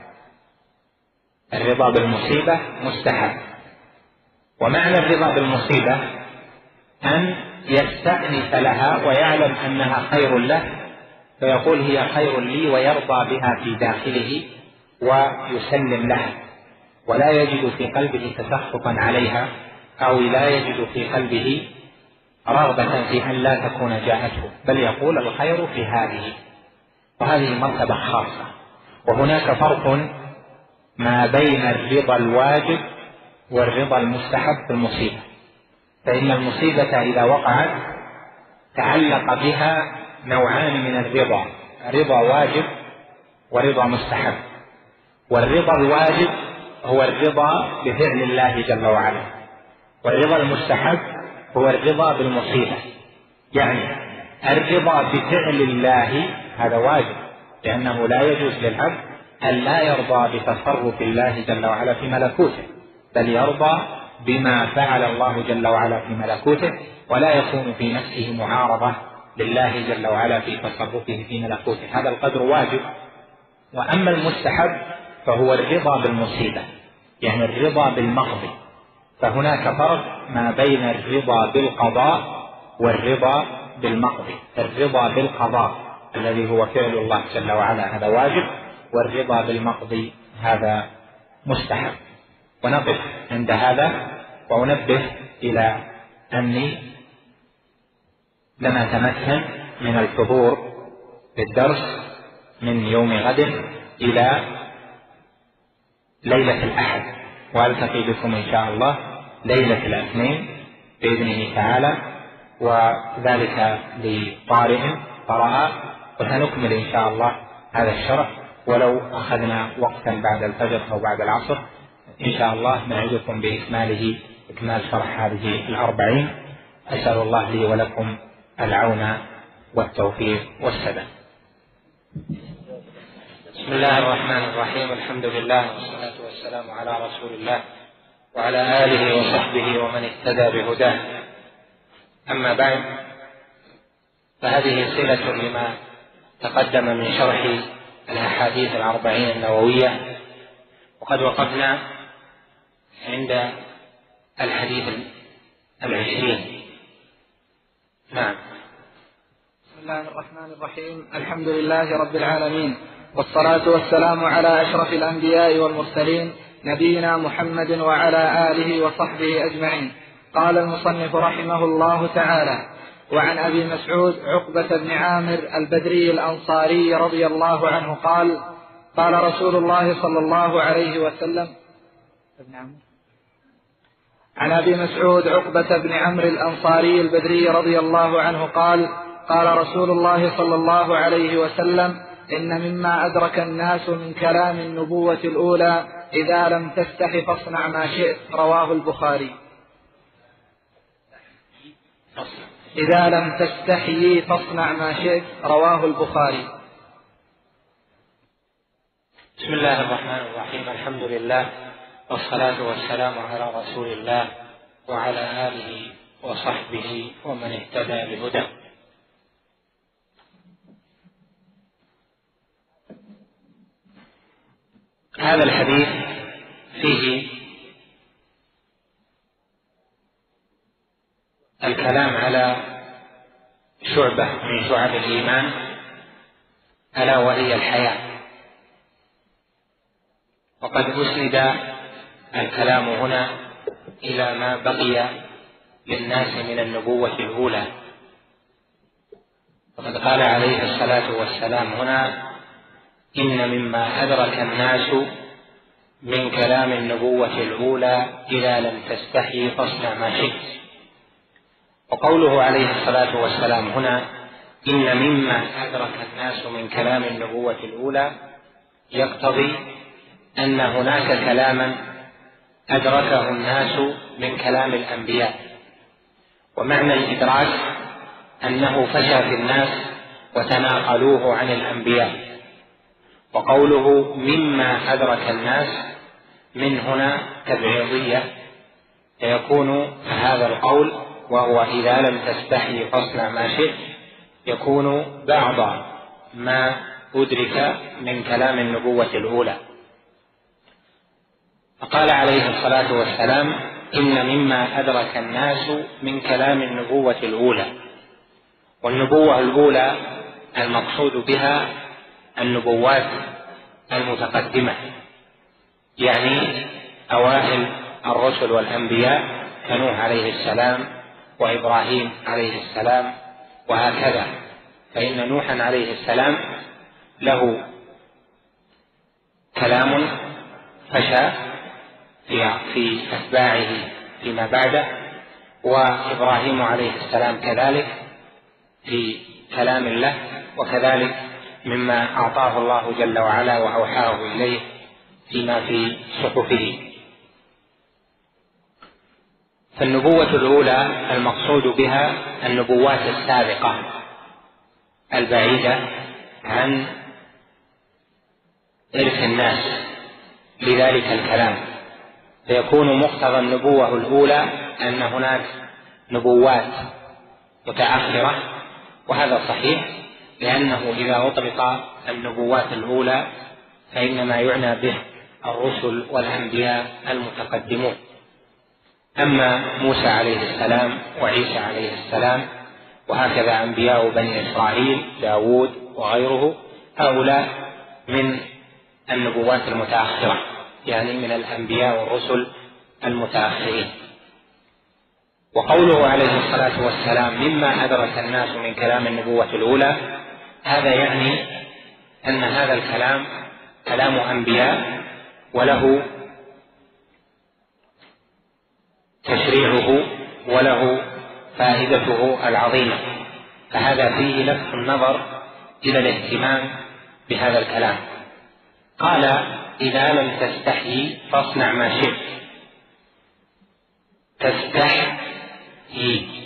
الرضا بالمصيبة مستحب. ومعنى الرضا بالمصيبة أن يستأنس لها ويعلم أنها خير له فيقول هي خير لي، ويرضى بها في داخله ويسلم لها، ولا يجد في قلبه تسخطا عليها، أو لا يجد في قلبه رغبة في أن لا تكون جاءته، بل يقول الخير في هذه. وهذه مرتبة خاصة. وهناك فرق ما بين الرضا الواجب والرضا المستحب في المصيبة، فإن المصيبة إذا وقعت تعلق بها نوعان من الرضا: رضا واجب ورضا مستحب. والرضا الواجب هو الرضا بفعل الله جل وعلا، والرضا المستحب هو الرضا بالمصيبة. يعني الرضا بفعل الله هذا واجب، لأنه لا يجوز للعبد أن لا يرضى بتصرف الله جل وعلا في ملكوته، بل يرضى بما فعل الله جل وعلا في ملكوته، ولا يكون في نفسه معارضة لله جل وعلا في تصرفه في ملكوته. هذا القدر واجب. وأما المستحب فهو الرضا بالمصيبة، يعني الرضا بالمقضي. فهناك فرق ما بين الرضا بالقضاء والرضا بالمقضي. الرضا بالقضاء الذي هو فعل الله جل وعلا هذا واجب، والرضا بالمقضي هذا مستحب. ونقف عند هذا، وأنبه إلى أني لم أتمكن من الحضور للدرس من يوم غد إلى ليلة الأحد، وألتقي بكم إن شاء الله ليلة الاثنين بإذنه تعالى، وذلك لطارئ قرأ، وسنكمل إن شاء الله هذا الشرح ولو أخذنا وقتا بعد الفجر أو بعد العصر إن شاء الله. نعدكم بإكماله إكمال شرح هذه الأربعين. أسأل الله لي ولكم العون والتوفيق والسداد. بسم الله الرحمن الرحيم. الحمد لله والصلاة والسلام على رسول الله وعلى آله وصحبه ومن اهتدى بهداه. أما بعد، فهذه صلة لما تقدم من شرح الأحاديث الأربعين النووية، وقد وقفنا عند الحديث العشرين. نعم. بسم الله الرحمن الرحيم. الحمد لله رب العالمين، والصلاة والسلام على أشرف الأنبياء والمرسلين نبينا محمد وعلى آله وصحبه أجمعين. قال المصنف رحمه الله تعالى: وعن أبي مسعود عقبة بن عامر البدري الأنصاري رضي الله عنه قال: قال رسول الله صلى الله عليه وسلم عن أبي مسعود عقبة بن عمرو الأنصاري البدري رضي الله عنه قال: قال رسول الله صلى الله عليه وسلم: إن مما أدرك الناس من كلام النبوة الأولى إذا لم تستح فاصنع ما شئت. رواه البخاري. إذا لم تستحيي فاصنع ما شئت. رواه البخاري. بسم الله الرحمن الرحيم. الحمد لله والصلاة والسلام على رسول الله وعلى آله وصحبه ومن اهتدى بهداه. هذا الحديث فيه الكلام على شعبة من شعب الإيمان، ألا وهي الحياة. وقد أسند الكلام هنا إلى ما بقي للناس من النبوة الأولى. وقد قال عليه الصلاة والسلام هنا: إن مما أدرك الناس من كلام النبوة الأولى إذا لم تستحي فاصنع ما شئت. وقوله عليه الصلاة والسلام هنا إن مما أدرك الناس من كلام النبوة الأولى يقتضي أن هناك كلاما أدركه الناس من كلام الأنبياء، ومعنى الإدراك أنه فشى في الناس وتناقلوه عن الأنبياء. وقوله مما أدرك الناس من هنا تبعيضية، فيكون هذا القول وهو إذا لم تستحي فاصنع ما شئت يكون بعض ما أدرك من كلام النبوة الأولى. فقال عليه الصلاة والسلام إن مما أدرك الناس من كلام النبوة الأولى. والنبوة الأولى المقصود بها النبوات المتقدمة، يعني أوائل الرسل والأنبياء كنوح عليه السلام وإبراهيم عليه السلام وهكذا. فإن نوحا عليه السلام له كلام فشى في أتباعه فيما بعده، وإبراهيم عليه السلام كذلك في كلام له، وكذلك مما أعطاه الله جل وعلا وأوحاه إليه فيما في صحفه. فالنبوة الأولى المقصود بها النبوات السابقة البعيدة عن إرث الناس لذلك الكلام، فيكون مقتضى النبوة الأولى أن هناك نبوات متأخرة، وهذا صحيح، لأنه إذا أطلق النبوات الأولى فإنما يعنى به الرسل والأنبياء المتقدمون. أما موسى عليه السلام وعيسى عليه السلام وهكذا أنبياء بني إسرائيل داود وغيره، هؤلاء من النبوات المتأخرة، يعني من الأنبياء والرسل المتأخرين. وقوله عليه الصلاة والسلام مما أدرك الناس من كلام النبوة الأولى، هذا يعني أن هذا الكلام كلام أنبياء وله تشريعه وله فائدته العظيمة، فهذا فيه لفت النظر إلى الاهتمام بهذا الكلام. قال إذا لم تستحي فاصنع ما شئت. تستحي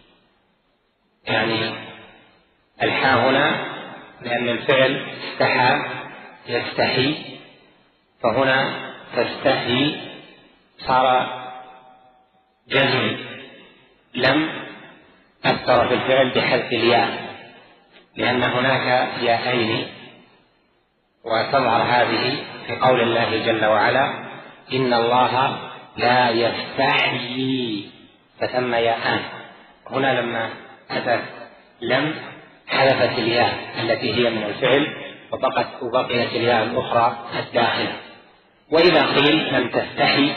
يعني الحاء هنا لأن الفعل استحى يستحي، فهنا تستحي صار جزم لم أثر في الفعل بحذف الياء، لأن هناك ياءين، وتظهر هذه في قول الله جل وعلا إن الله لا يستحيي، فثم ياءان. هنا لما أتت لم حذفت الياء التي هي من الفعل وبقت وبقيت الياء الأخرى الداخلة. وإذا قيل لم تستحي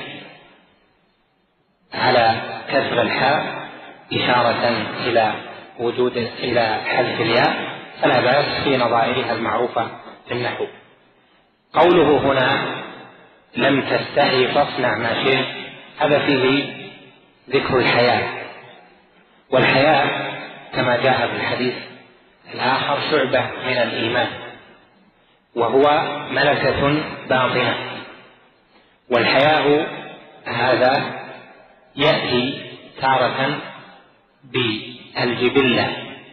على كسر الحاء إشارة إلى وجود إلى حذف الياء فلا بأس في نظائرها المعروفة في النحو. قوله هنا لم تستحي فاصنع ما شئت، هذا فيه ذكر الحياء، والحياء كما جاء في الحديث الآخر شعبة من الإيمان، وهو ملكة باطنة. والحياء هذا يأتي تارة بالجبلة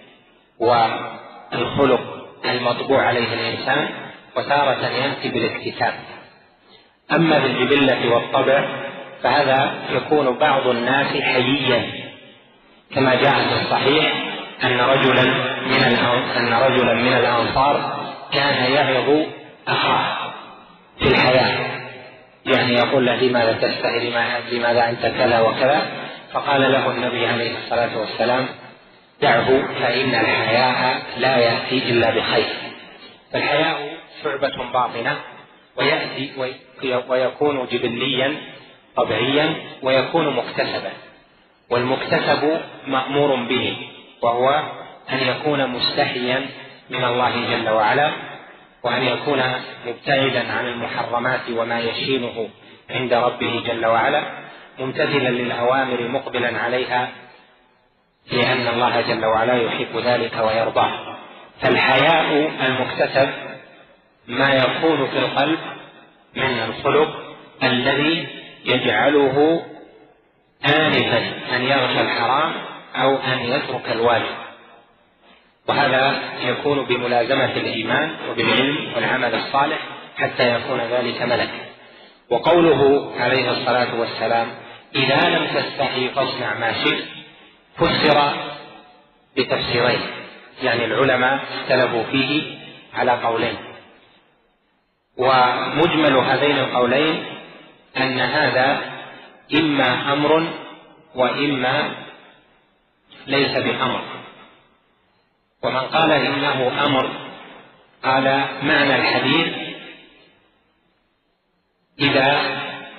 والخلق المطبوع عليه الإنسان، وتارة يأتي بالاكتساب. أما بالجبلة والطبع فهذا يكون بعض الناس حييا، كما جاء في الصحيح أن رجلا من أن رجلا من الأنصار كان يعظ أخاه في الحياة، يعني يقول له لماذا تستحي، لماذا أنت كذا وكذا، فقال له النبي عليه الصلاة والسلام دعه فإن الحياء لا يأتي إلا بخير. فالحياء شعبة باطنة، ويأتي ويكون جبليا طبيعيا ويكون مكتسبا. والمكتسب مأمور به، وهو أن يكون مستحيا من الله جل وعلا، وأن يكون مبتعدا عن المحرمات وما يشينه عند ربه جل وعلا، ممتثلا للأوامر مقبلا عليها، لأن الله جل وعلا يحب ذلك ويرضاه. فالحياء المكتسب ما يكون في القلب من الخلق الذي يجعله آنفا أن يغشى الحرام أو أن يترك الواجب. وهذا يكون بملازمة الإيمان وبالعلم والعمل الصالح حتى يكون ذلك ملكا. وقوله عليه الصلاة والسلام إذا لم تستحي فاصنع ما شئت فسر بتفسيرين، يعني العلماء اختلفوا فيه على قولين، ومجمل هذين القولين أن هذا إما أمر وإما ليس بأمر. ومن قال إنه أمر قال معنى الحديث إذا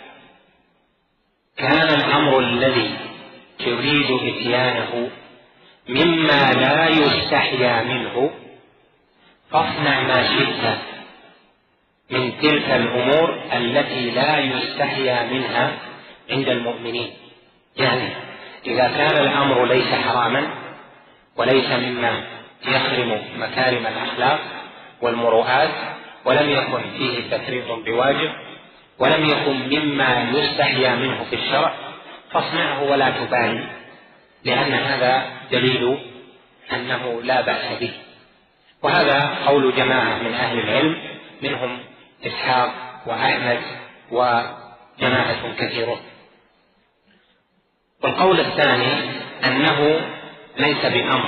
كان الأمر الذي تريد إتيانه مما لا يستحيا منه فاصنع ما شئت من تلك الأمور التي لا يستحيا منها عند المؤمنين. يعني إذا كان الأمر ليس حراما وليس مما يخرم مكارم الأخلاق والمروءات ولم يكن فيه تفريط بواجب ولم يكن مما يستحيا منه في الشرع فاصنعه ولا تبالي، لأن هذا دليل أنه لا بأس به. وهذا قول جماعة من أهل العلم منهم إسحاق وأحمد وجماعة كثيرون. والقول الثاني أنه ليس بأمر،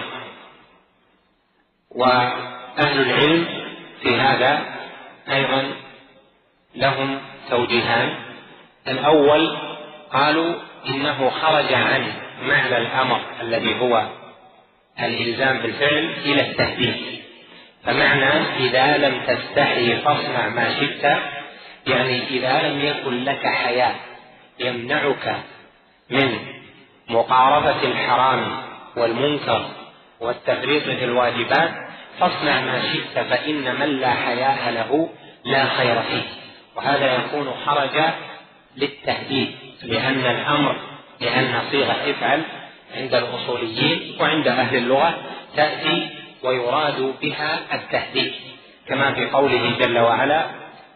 وأهل العلم في هذا أيضا لهم توجيهان. الأول قالوا إنه خرج عن معنى الأمر الذي هو الإلزام بالفعل إلى التهديد، فمعنى إذا لم تستحي فاصنع ما شئت يعني إذا لم يكن لك حياء يمنعك من مقاربة الحرام والمنكر والتفريط في الواجبات فاصنع ما شئت، فإن من لا حياء له لا خير فيه. وهذا يكون خرج للتهديد، لأن الأمر لأن صيغة افعل عند الأصوليين وعند أهل اللغة تأتي ويراد بها التهديد، كما في قوله جل وعلا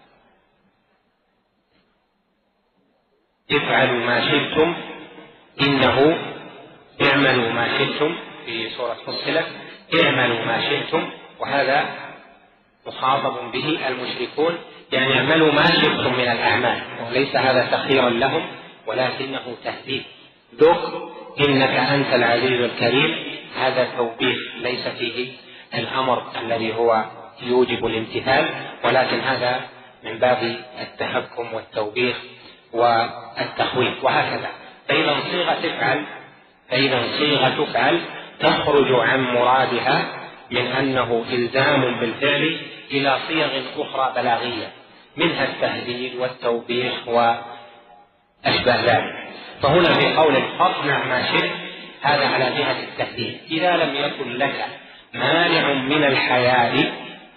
افعلوا ما شئتم إنه اعملوا ما شئتم في سورة فصلت اعملوا ما شئتم، وهذا مخاطب به المشركون، يعني اعملوا ما شئتم من الأعمال، وليس هذا تخييرا لهم ولكنه تهديد. ذق إنك أنت العزيز الكريم، هذا توبيخ ليس فيه الأمر الذي هو يوجب الامتثال، ولكن هذا من باب التحكم والتوبيخ والتخويف وهكذا. فإذا صيغة تفعل فإذا صيغة تفعل تخرج عن مرادها من أنه إلزام بالفعل إلى صيغ أخرى بلاغية منها التهديد والتوبيخ وأشباه ذلك. فهنا في قول فاصنع ما شئت هذا على جهة التهديد، إذا لم يكن لك مانع من الحياء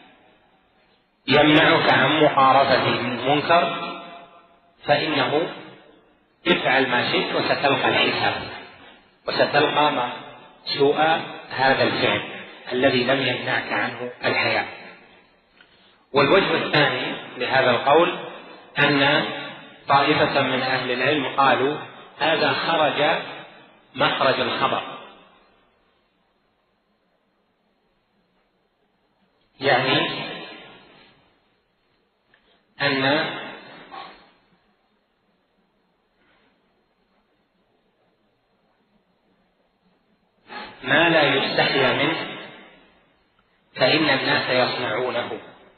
يمنعك عن محاربة المنكر فإنه افعل ما شئت وستلقى الحساب وستلقى ما سوء هذا الفعل الذي لم يمنعك عنه الحياء. والوجه الثاني لهذا القول أن طائفة من أهل العلم قالوا هذا خرج مخرج الخبر، يعني أن ما لا يستحيا منه فإن الناس يصنعونه،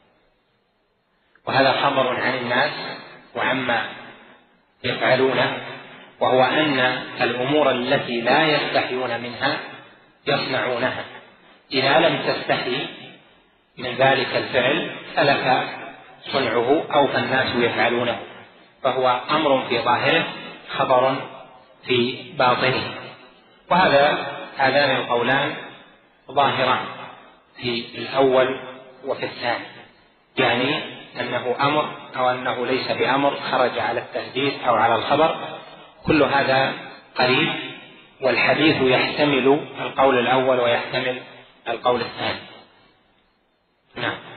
وهذا خبر عن الناس وعما يفعلونه، وهو أن الأمور التي لا يستحيون منها يصنعونها. إذا لم تستحي من ذلك الفعل فلك صنعه أو فالناس يفعلونه، فهو أمر في ظاهره خبر في باطنه. وهذا هذان القولان ظاهران في الأول وفي الثاني، يعني أنه أمر أو أنه ليس بأمر خرج على التهديد أو على الخبر، كل هذا قريب، والحديث يحتمل القول الأول ويحتمل القول الثاني. نعم.